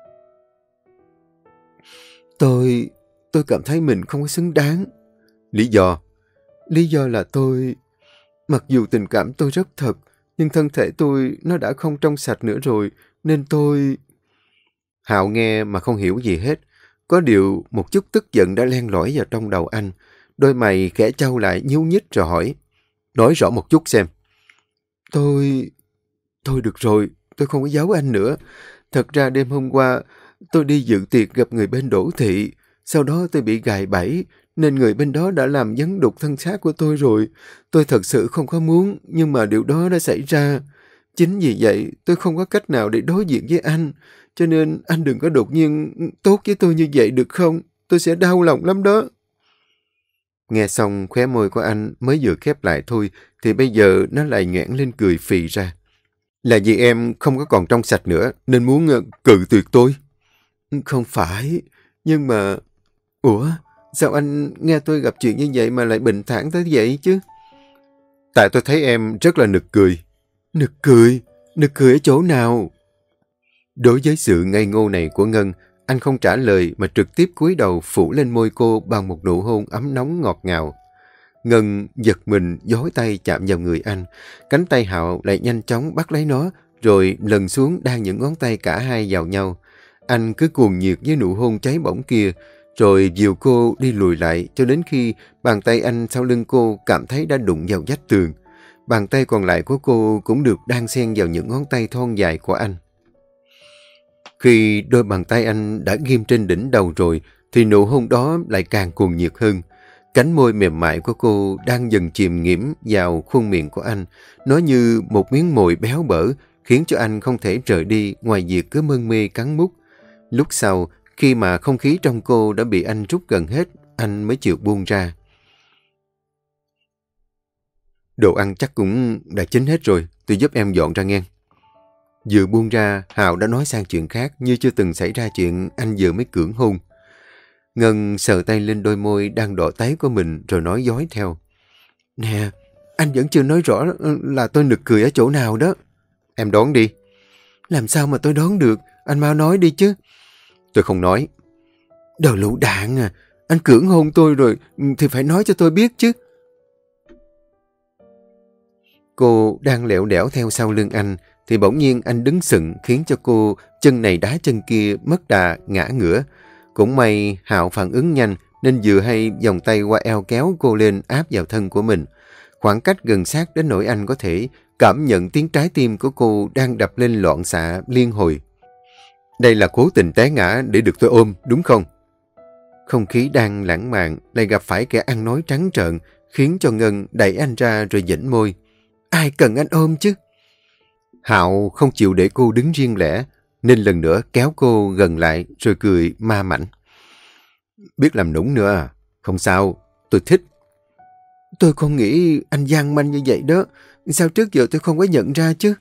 Tôi cảm thấy mình không có xứng đáng. Lý do? Lý do là mặc dù tình cảm tôi rất thật, nhưng thân thể tôi nó đã không trong sạch nữa rồi, nên tôi... Hạo nghe mà không hiểu gì hết. Có điều một chút tức giận đã len lỏi vào trong đầu anh. Đôi mày khẽ chau lại nhíu nhích rồi hỏi. Nói rõ một chút xem. Tôi được rồi, tôi không có giấu anh nữa. Thật ra đêm hôm qua, tôi đi dự tiệc gặp người bên Đỗ Thị. Sau đó tôi bị gài bẫy, nên người bên đó đã làm giấn đục thân xác của tôi rồi. Tôi thật sự không có muốn, nhưng mà điều đó đã xảy ra. Chính vì vậy, tôi không có cách nào để đối diện với anh. Cho nên anh đừng có đột nhiên tốt với tôi như vậy được không? Tôi sẽ đau lòng lắm đó. Nghe xong, khóe môi của anh mới vừa khép lại thôi, thì bây giờ nó lại nhoẻn lên cười phì ra. Là vì em không có còn trong sạch nữa, nên muốn cự tuyệt tôi. Không phải, nhưng mà... Ủa, sao anh nghe tôi gặp chuyện như vậy mà lại bình thản tới vậy chứ? Tại tôi thấy em rất là nực cười. Nực cười? Nực cười ở chỗ nào? Đối với sự ngây ngô này của Ngân, anh không trả lời mà trực tiếp cúi đầu phủ lên môi cô bằng một nụ hôn ấm nóng ngọt ngào. Ngân giật mình giói tay chạm vào người anh. Cánh tay Hạo lại nhanh chóng bắt lấy nó, rồi lần xuống đan những ngón tay cả hai vào nhau. Anh cứ cuồng nhiệt với nụ hôn cháy bỏng kia, rồi dìu cô đi lùi lại cho đến khi bàn tay anh sau lưng cô cảm thấy đã đụng vào vách tường. Bàn tay còn lại của cô cũng được đan xen vào những ngón tay thon dài của anh. Khi đôi bàn tay anh đã ghim trên đỉnh đầu rồi, thì nụ hôn đó lại càng cuồng nhiệt hơn. Cánh môi mềm mại của cô đang dần chìm nghiễm vào khuôn miệng của anh. Nó như một miếng mồi béo bở, khiến cho anh không thể rời đi ngoài việc cứ mân mê cắn mút. Lúc sau, khi mà không khí trong cô đã bị anh rút gần hết, anh mới chịu buông ra. Đồ ăn chắc cũng đã chín hết rồi, tôi giúp em dọn ra nghe. Vừa buông ra, Hạo đã nói sang chuyện khác như chưa từng xảy ra chuyện anh vừa mới cưỡng hôn. Ngân sờ tay lên đôi môi đang đỏ tái của mình rồi nói dối theo. Nè, anh vẫn chưa nói rõ là tôi nực cười ở chỗ nào đó. Em đoán đi. Làm sao mà tôi đoán được, anh mau nói đi chứ. Tôi không nói. Đồ lựu đạn à, anh cưỡng hôn tôi rồi thì phải nói cho tôi biết chứ. Cô đang lẹo đẻo theo sau lưng anh, thì bỗng nhiên anh đứng sững khiến cho cô chân này đá chân kia mất đà ngã ngửa. Cũng may Hạo phản ứng nhanh nên vừa hay vòng tay qua eo kéo cô lên áp vào thân của mình. Khoảng cách gần sát đến nỗi anh có thể cảm nhận tiếng trái tim của cô đang đập lên loạn xạ liên hồi. Đây là cố tình té ngã để được tôi ôm, đúng không? Không khí đang lãng mạn lại gặp phải kẻ ăn nói trắng trợn, khiến cho Ngân đẩy anh ra rồi giãy môi. Ai cần anh ôm chứ? Hạo không chịu để cô đứng riêng lẻ, nên lần nữa kéo cô gần lại rồi cười ma mảnh. Biết làm nũng nữa à? Không sao, tôi thích. Tôi không nghĩ anh gian manh như vậy đó. Sao trước giờ tôi không có nhận ra chứ?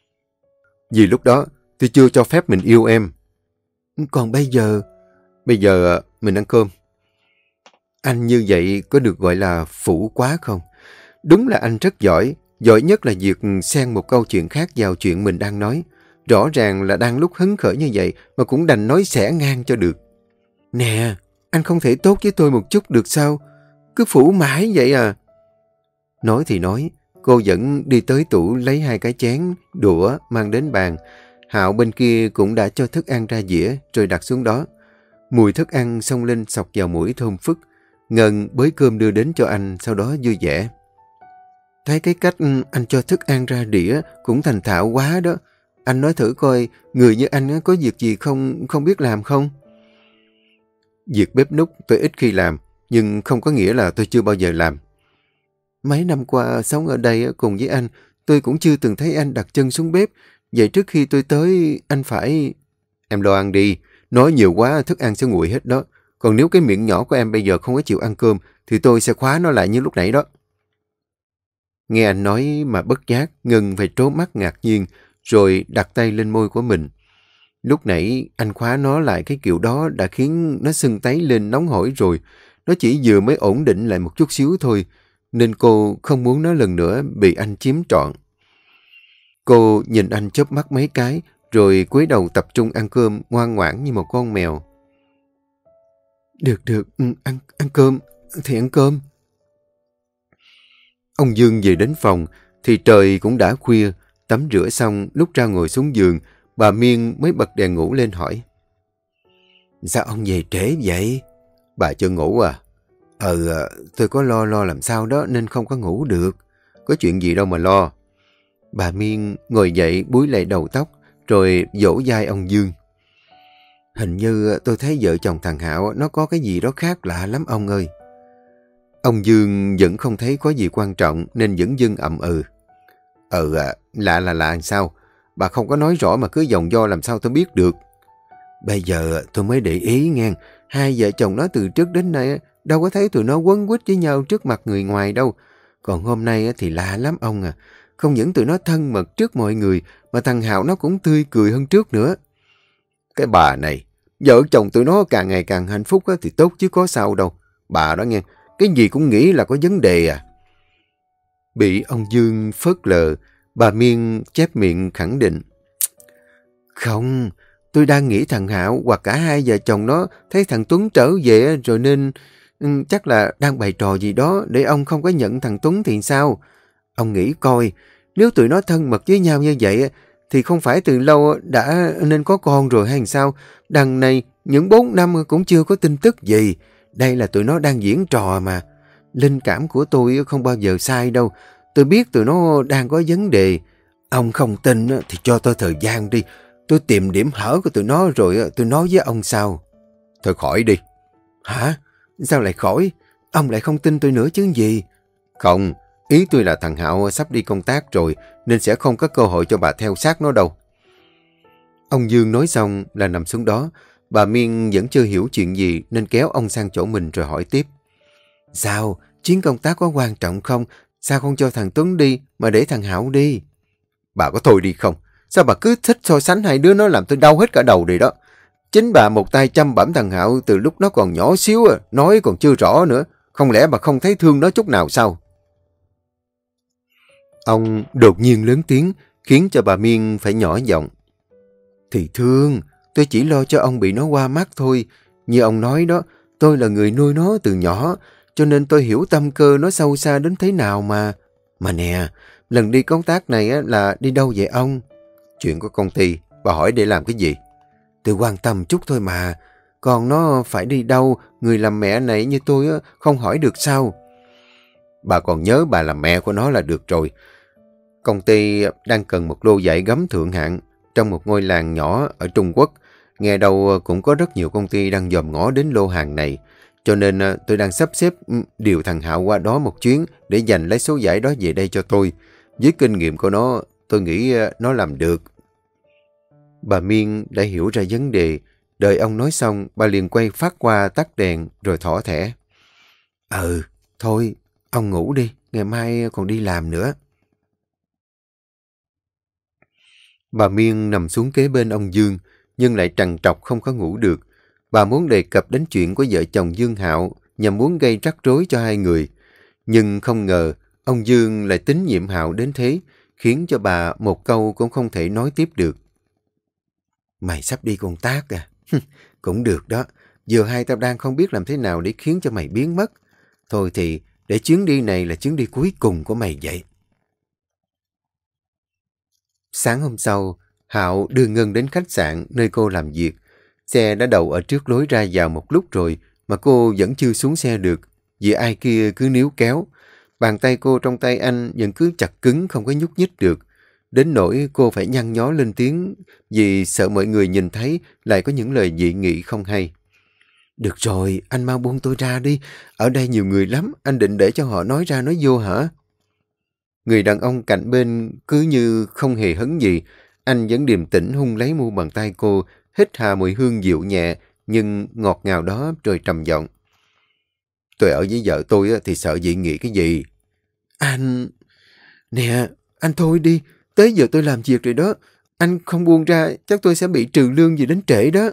Vì lúc đó tôi chưa cho phép mình yêu em. Còn bây giờ? Bây giờ mình ăn cơm. Anh như vậy có được gọi là phủ quá không? Đúng là anh rất giỏi. Giỏi nhất là việc xen một câu chuyện khác vào chuyện mình đang nói. Rõ ràng là đang lúc hứng khởi như vậy mà cũng đành nói xẻ ngang cho được. Nè, anh không thể tốt với tôi một chút được sao? Cứ phủ mãi vậy à? Nói thì nói, cô vẫn đi tới tủ lấy 2 cái chén, đũa mang đến bàn. Hạo bên kia cũng đã cho thức ăn ra dĩa rồi đặt xuống đó. Mùi thức ăn xông lên xộc vào mũi thơm phức. Ngân bới cơm đưa đến cho anh, sau đó vui vẻ. Thấy cái cách anh cho thức ăn ra đĩa cũng thành thạo quá đó. Anh nói thử coi, người như anh có việc gì không biết làm không? Việc bếp núc tôi ít khi làm, nhưng không có nghĩa là tôi chưa bao giờ làm. Mấy năm qua sống ở đây cùng với anh, tôi cũng chưa từng thấy anh đặt chân xuống bếp. Vậy trước khi tôi tới, anh phải... Em lo ăn đi, nói nhiều quá thức ăn sẽ nguội hết đó. Còn nếu cái miệng nhỏ của em bây giờ không có chịu ăn cơm, thì tôi sẽ khóa nó lại như lúc nãy đó. Nghe anh nói mà bất giác, Ngân phải trố mắt ngạc nhiên, rồi đặt tay lên môi của mình. Lúc nãy anh khóa nó lại cái kiểu đó đã khiến nó sưng tấy lên nóng hổi rồi. Nó chỉ vừa mới ổn định lại một chút xíu thôi. nên cô không muốn nó lần nữa bị anh chiếm trọn. Cô nhìn anh chớp mắt mấy cái, rồi cúi đầu tập trung ăn cơm ngoan ngoãn như một con mèo. Được, ăn cơm, thì ăn cơm. Ông Dương về đến phòng, thì trời cũng đã khuya. Tắm rửa xong, lúc ra ngồi xuống giường, bà Miên mới bật đèn ngủ lên hỏi. Sao ông về trễ vậy? Bà chưa ngủ à? Tôi có lo làm sao đó nên không có ngủ được. Có chuyện gì đâu mà lo. Bà Miên ngồi dậy búi lại đầu tóc, rồi vỗ vai ông Dương. Hình như tôi thấy vợ chồng thằng Hạo nó có cái gì đó khác lạ lắm ông ơi. Ông Dương vẫn không thấy có gì quan trọng nên vẫn dưng ậm ừ. Lạ là lạ sao? Bà không có nói rõ mà cứ vòng vo làm sao tôi biết được. Bây giờ tôi mới để ý nghe, hai vợ chồng nó từ trước đến nay đâu có thấy tụi nó quấn quýt với nhau trước mặt người ngoài đâu. Còn hôm nay thì lạ lắm ông à. Không những tụi nó thân mật trước mọi người, mà thằng Hạo nó cũng tươi cười hơn trước nữa. Cái bà này, vợ chồng tụi nó càng ngày càng hạnh phúc thì tốt chứ có sao đâu. Bà đó nghe, cái gì cũng nghĩ là có vấn đề à. Bị ông Dương phớt lờ, bà Miên chép miệng khẳng định. Không, tôi đang nghĩ thằng Hạo hoặc cả hai vợ chồng nó thấy thằng Tuấn trở về rồi nên chắc là đang bày trò gì đó để ông không có nhận thằng Tuấn thì sao? Ông nghĩ coi, nếu tụi nó thân mật với nhau như vậy thì không phải từ lâu đã nên có con rồi hay sao? Đằng này những 4 năm cũng chưa có tin tức gì. Đây là tụi nó đang diễn trò mà. Linh cảm của tôi không bao giờ sai đâu. Tôi biết tụi nó đang có vấn đề. Ông không tin thì cho tôi thời gian đi. Tôi tìm điểm hở của tụi nó rồi tôi nói với ông sau. Thôi khỏi đi. Hả? Sao lại khỏi? Ông lại không tin tôi nữa chứ gì? Không, ý tôi là thằng Hạo sắp đi công tác rồi nên sẽ không có cơ hội cho bà theo sát nó đâu. Ông Dương nói xong là nằm xuống đó. Bà Miên vẫn chưa hiểu chuyện gì nên kéo ông sang chỗ mình rồi hỏi tiếp. Sao? Chuyến công tác có quan trọng không? Sao không cho thằng Tuấn đi mà để thằng Hạo đi? Bà có thôi đi không? Sao bà cứ thích so sánh hai đứa nó làm tôi đau hết cả đầu rồi đó. Chính bà một tay chăm bẵm thằng Hạo từ lúc nó còn nhỏ xíu, nói còn chưa rõ nữa. Không lẽ bà không thấy thương nó chút nào sao? Ông đột nhiên lớn tiếng, khiến cho bà Miên phải nhỏ giọng. Thì thương, tôi chỉ lo cho ông bị nó qua mắt thôi. Như ông nói đó, tôi là người nuôi nó từ nhỏ, cho nên tôi hiểu tâm cơ nó sâu xa đến thế nào mà. Mà nè, lần đi công tác này là đi đâu vậy ông? Chuyện của công ty, bà hỏi để làm cái gì? Tôi quan tâm chút thôi mà. Còn nó phải đi đâu, người làm mẹ này như tôi không hỏi được sao? Bà còn nhớ bà làm mẹ của nó là được rồi. Công ty đang cần một lô vải gấm thượng hạng trong một ngôi làng nhỏ ở Trung Quốc. Nghe đâu cũng có rất nhiều công ty đang dòm ngó đến lô hàng này. Cho nên tôi đang sắp xếp điều thằng Hạo qua đó một chuyến để giành lấy số vải đó về đây cho tôi. Với kinh nghiệm của nó, tôi nghĩ nó làm được. Bà Miên đã hiểu ra vấn đề. Đợi ông nói xong, bà liền quay phát qua tắt đèn rồi thỏ thẻ. Thôi, ông ngủ đi, ngày mai còn đi làm nữa. Bà Miên nằm xuống kế bên ông Dương, nhưng lại trằn trọc không có ngủ được. Bà muốn đề cập đến chuyện của vợ chồng Dương Hạo, nhằm muốn gây rắc rối cho hai người. Nhưng không ngờ, ông Dương lại tín nhiệm Hạo đến thế, khiến cho bà một câu cũng không thể nói tiếp được. Mày sắp đi công tác à? Cũng được đó. Giờ hai tao đang không biết làm thế nào để khiến cho mày biến mất. Thôi thì, để chuyến đi này là chuyến đi cuối cùng của mày vậy. Sáng hôm sau, Hạo đưa Ngân đến khách sạn nơi cô làm việc. Xe đã đậu ở trước lối ra vào một lúc rồi mà cô vẫn chưa xuống xe được vì ai kia cứ níu kéo. Bàn tay cô trong tay anh vẫn cứ chặt cứng không có nhúc nhích được. Đến nỗi cô phải nhăn nhó lên tiếng vì sợ mọi người nhìn thấy lại có những lời dị nghị không hay. Được rồi, anh mau buông tôi ra đi. Ở đây nhiều người lắm, anh định để cho họ nói ra nói vô hả? Người đàn ông cạnh bên cứ như không hề hấn gì. Anh vẫn điềm tĩnh hung lấy mu bàn tay cô, hít hà mùi hương dịu nhẹ nhưng ngọt ngào đó rồi trầm giọng. Tôi ở với vợ tôi thì sợ dị nghị cái gì? Anh... Nè, anh thôi đi. Tới giờ tôi làm việc rồi đó. Anh không buông ra, chắc tôi sẽ bị trừ lương gì đến trễ đó.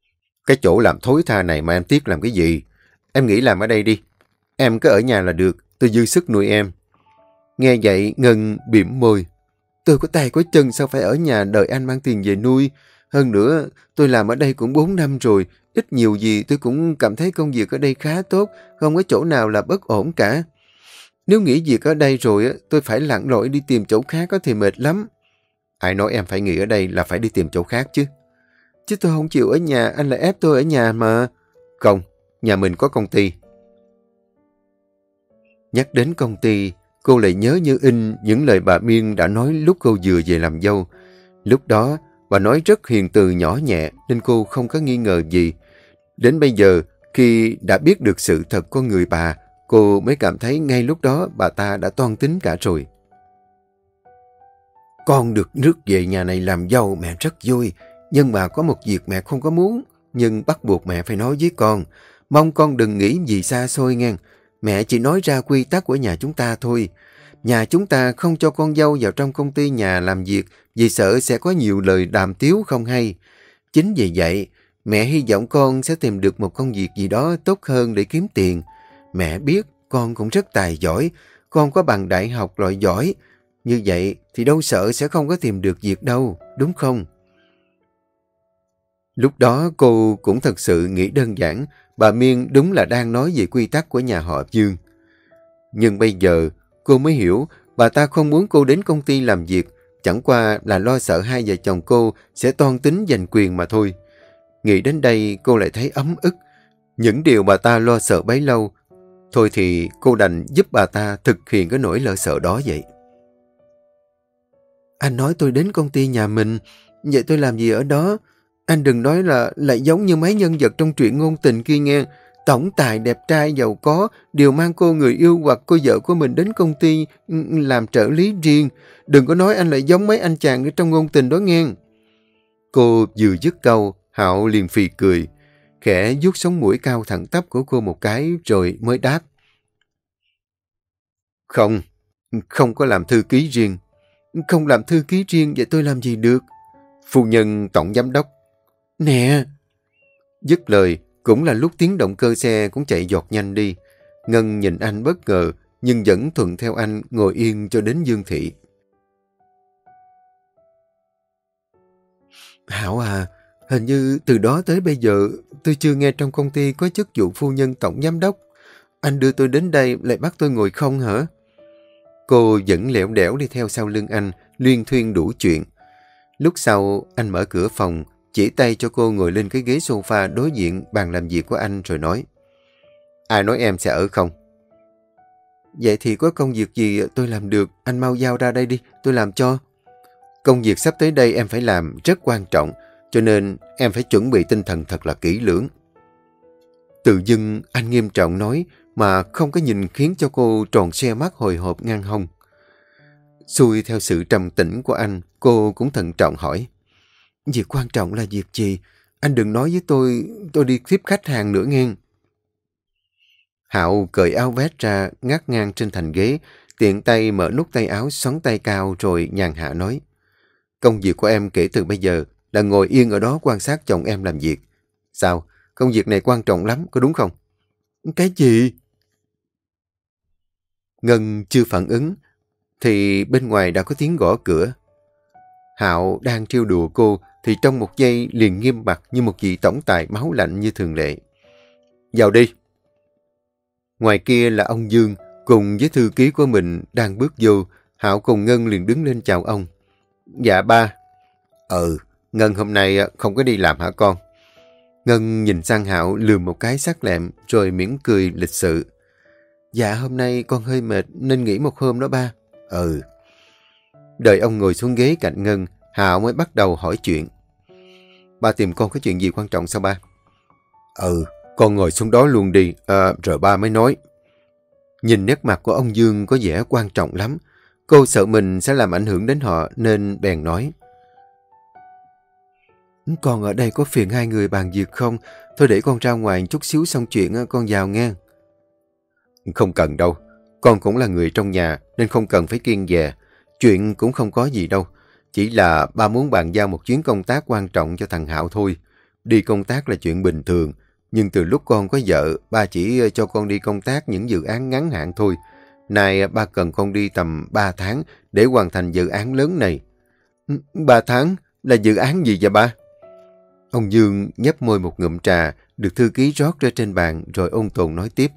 Cái chỗ làm thối tha này mà em tiếc làm cái gì? Em nghĩ làm ở đây đi. Em cứ ở nhà là được. tôi dư sức nuôi em. Nghe vậy Ngân bỉm môi. Tôi có tay có chân sao phải ở nhà đợi anh mang tiền về nuôi. Hơn nữa, tôi làm ở đây cũng 4 năm rồi. Ít nhiều gì tôi cũng cảm thấy công việc ở đây khá tốt, không có chỗ nào là bất ổn cả. Nếu nghỉ việc ở đây rồi, tôi phải lặn lội đi tìm chỗ khác thì mệt lắm. Ai nói em phải nghỉ ở đây là phải đi tìm chỗ khác chứ? Chứ tôi không chịu ở nhà, anh lại ép tôi ở nhà mà. Không, nhà mình có công ty. Nhắc đến công ty, cô lại nhớ như in những lời bà Miên đã nói lúc cô vừa về làm dâu. Lúc đó, bà nói rất hiền từ nhỏ nhẹ nên cô không có nghi ngờ gì. Đến bây giờ, khi đã biết được sự thật của người bà, cô mới cảm thấy ngay lúc đó bà ta đã toan tính cả rồi. Con được rước về nhà này làm dâu mẹ rất vui, nhưng mà có một việc mẹ không có muốn, nhưng bắt buộc mẹ phải nói với con. Mong con đừng nghĩ gì xa xôi nghe. Mẹ chỉ nói ra quy tắc của nhà chúng ta thôi. Nhà chúng ta không cho con dâu vào trong công ty nhà làm việc vì sợ sẽ có nhiều lời đàm tiếu không hay. Chính vì vậy, mẹ hy vọng con sẽ tìm được một công việc gì đó tốt hơn để kiếm tiền. Mẹ biết con cũng rất tài giỏi, con có bằng đại học loại giỏi. Như vậy thì đâu sợ sẽ không có tìm được việc đâu, đúng không? Lúc đó cô cũng thật sự nghĩ đơn giản, bà Miên đúng là đang nói về quy tắc của nhà họ Dương. Nhưng bây giờ cô mới hiểu bà ta không muốn cô đến công ty làm việc, chẳng qua là lo sợ hai vợ chồng cô sẽ toan tính giành quyền mà thôi. Nghĩ đến đây cô lại thấy ấm ức. Những điều bà ta lo sợ bấy lâu, thôi thì cô đành giúp bà ta thực hiện cái nỗi lo sợ đó vậy. Anh nói tôi đến công ty nhà mình, vậy tôi làm gì ở đó? Anh đừng nói là lại giống như mấy nhân vật trong truyện ngôn tình kia nghe. Tổng tài đẹp trai giàu có đều mang cô người yêu hoặc cô vợ của mình đến công ty làm trợ lý riêng. Đừng có nói anh lại giống mấy anh chàng ở trong ngôn tình đó nghe. Cô vừa dứt câu, Hạo liền phì cười, khẽ vuốt sống mũi cao thẳng tắp của cô một cái rồi mới đáp. Không, không có làm thư ký riêng. Không làm thư ký riêng vậy tôi làm gì được? Phu nhân tổng giám đốc. Nè! Dứt lời, cũng là lúc tiếng động cơ xe cũng chạy giọt nhanh đi. Ngân nhìn anh bất ngờ, nhưng vẫn thuận theo anh ngồi yên cho đến Dương Thị. Hảo à, hình như từ đó tới bây giờ tôi chưa nghe trong công ty có chức vụ phu nhân tổng giám đốc. Anh đưa tôi đến đây lại bắt tôi ngồi không hả? Cô vẫn lẻo đẻo đi theo sau lưng anh, luyên thuyên đủ chuyện. Lúc sau, anh mở cửa phòng, chỉ tay cho cô ngồi lên cái ghế sofa đối diện bàn làm việc của anh rồi nói. Ai nói em sẽ ở không? Vậy thì có công việc gì tôi làm được, anh mau giao ra đây đi, tôi làm cho. Công việc sắp tới đây em phải làm rất quan trọng, cho nên em phải chuẩn bị tinh thần thật là kỹ lưỡng. Tự dưng anh nghiêm trọng nói mà không có nhìn khiến cho cô tròn xe mắt hồi hộp ngang hông. Xuôi theo sự trầm tĩnh của anh, cô cũng thận trọng hỏi. Việc quan trọng là việc gì? Anh đừng nói với tôi đi tiếp khách hàng nữa nghe. Hạo cởi áo vest ra, ngắt ngang trên thành ghế, tiện tay mở nút tay áo xoắn tay cao rồi nhàn hạ nói. Công việc của em kể từ bây giờ là ngồi yên ở đó quan sát chồng em làm việc. Sao? Công việc này quan trọng lắm, có đúng không? Cái gì? Ngân chưa phản ứng, thì bên ngoài đã có tiếng gõ cửa. Hạo đang trêu đùa cô, thì trong một giây liền nghiêm mặt như một vị tổng tài máu lạnh như thường lệ. Vào đi. Ngoài kia là ông Dương, cùng với thư ký của mình đang bước vô. Hạo cùng Ngân liền đứng lên chào ông. Dạ ba. Ngân hôm nay không có đi làm hả con? Ngân nhìn sang Hạo lườm một cái sắc lẹm rồi mỉm cười lịch sự. Dạ hôm nay con hơi mệt nên nghỉ một hôm đó ba. Đợi ông ngồi xuống ghế cạnh Ngân, Hạo mới bắt đầu hỏi chuyện. Ba tìm con có chuyện gì quan trọng sao ba? Con ngồi xuống đó luôn đi, rồi ba mới nói. Nhìn nét mặt của ông Dương có vẻ quan trọng lắm. Cô sợ mình sẽ làm ảnh hưởng đến họ nên bèn nói. Con ở đây có phiền hai người bàn việc không? Thôi để con ra ngoài chút xíu xong chuyện con vào nghe. Không cần đâu. Con cũng là người trong nhà nên không cần phải kiêng dè. Chuyện cũng không có gì đâu. Chỉ là ba muốn bàn giao một chuyến công tác quan trọng cho thằng Hạo thôi. Đi công tác là chuyện bình thường. Nhưng từ lúc con có vợ, ba chỉ cho con đi công tác những dự án ngắn hạn thôi. Nay ba cần con đi tầm 3 tháng để hoàn thành dự án lớn này. 3 tháng? Là dự án gì vậy ba? Ông Dương nhấp môi một ngụm trà, được thư ký rót ra trên bàn, rồi ôn tồn nói tiếp.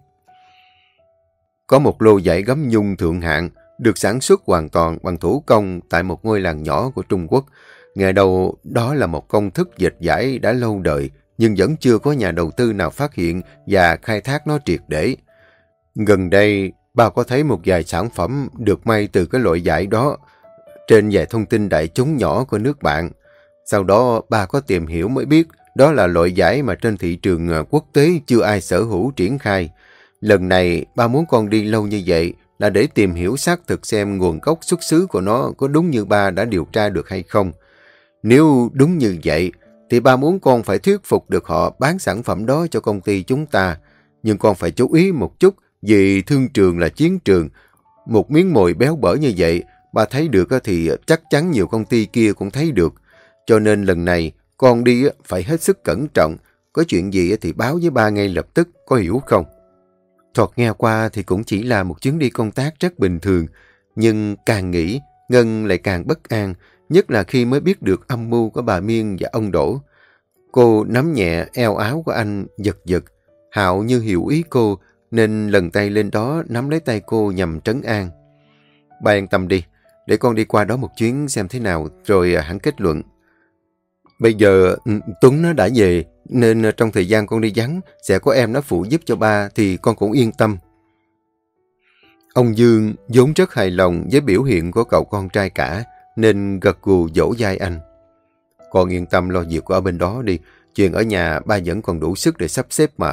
Có một lô vải gấm nhung thượng hạng, được sản xuất hoàn toàn bằng thủ công tại một ngôi làng nhỏ của Trung Quốc. Ngày đầu đó là một công thức dệt vải đã lâu đời, nhưng vẫn chưa có nhà đầu tư nào phát hiện và khai thác nó triệt để. Gần đây, ba có thấy một vài sản phẩm được may từ cái loại vải đó trên vài thông tin đại chúng nhỏ của nước bạn. Sau đó, ba có tìm hiểu mới biết đó là loại vải mà trên thị trường quốc tế chưa ai sở hữu triển khai. Lần này, ba muốn con đi lâu như vậy là để tìm hiểu xác thực xem nguồn gốc xuất xứ của nó có đúng như ba đã điều tra được hay không. Nếu đúng như vậy, thì ba muốn con phải thuyết phục được họ bán sản phẩm đó cho công ty chúng ta. Nhưng con phải chú ý một chút, vì thương trường là chiến trường. Một miếng mồi béo bở như vậy, ba thấy được thì chắc chắn nhiều công ty kia cũng thấy được. Cho nên lần này, con đi phải hết sức cẩn trọng. Có chuyện gì thì báo với ba ngay lập tức, có hiểu không? Thoạt nghe qua thì cũng chỉ là một chuyến đi công tác rất bình thường. Nhưng càng nghĩ, Ngân lại càng bất an, nhất là khi mới biết được âm mưu của bà Miên và ông Đỗ. Cô nắm nhẹ eo áo của anh, giật giật. Hạo như hiểu ý cô, nên lần tay lên đó nắm lấy tay cô nhằm trấn an. Ba yên tâm đi, để con đi qua đó một chuyến xem thế nào, rồi hẳn kết luận. Bây giờ Tuấn nó đã về, nên trong thời gian con đi vắng, sẽ có em nó phụ giúp cho ba, thì con cũng yên tâm. Ông Dương vốn rất hài lòng với biểu hiện của cậu con trai cả, nên gật gù dỗ vai anh. Con yên tâm lo việc của ở bên đó đi, chuyện ở nhà ba vẫn còn đủ sức để sắp xếp mà.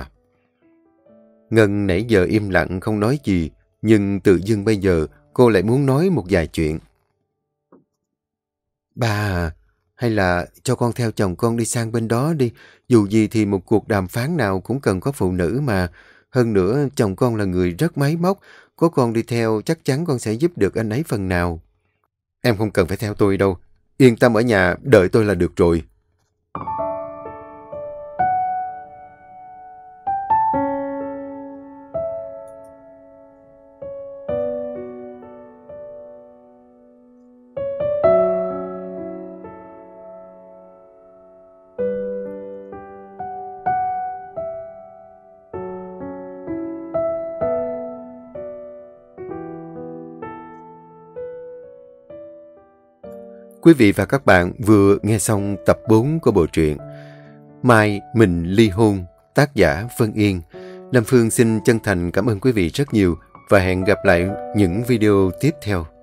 Ngân nãy giờ im lặng không nói gì, nhưng tự dưng bây giờ cô lại muốn nói một vài chuyện. Ba, hay là cho con theo chồng con đi sang bên đó đi, dù gì thì một cuộc đàm phán nào cũng cần có phụ nữ mà. Hơn nữa, chồng con là người rất máy móc, có con đi theo chắc chắn con sẽ giúp được anh ấy phần nào. Em không cần phải theo tôi đâu, yên tâm ở nhà đợi tôi là được rồi. Quý vị và các bạn vừa nghe xong tập 4 của bộ truyện Mai Mình Ly Hôn, tác giả Vân Yên. Lam Phương xin chân thành cảm ơn quý vị rất nhiều và hẹn gặp lại những video tiếp theo.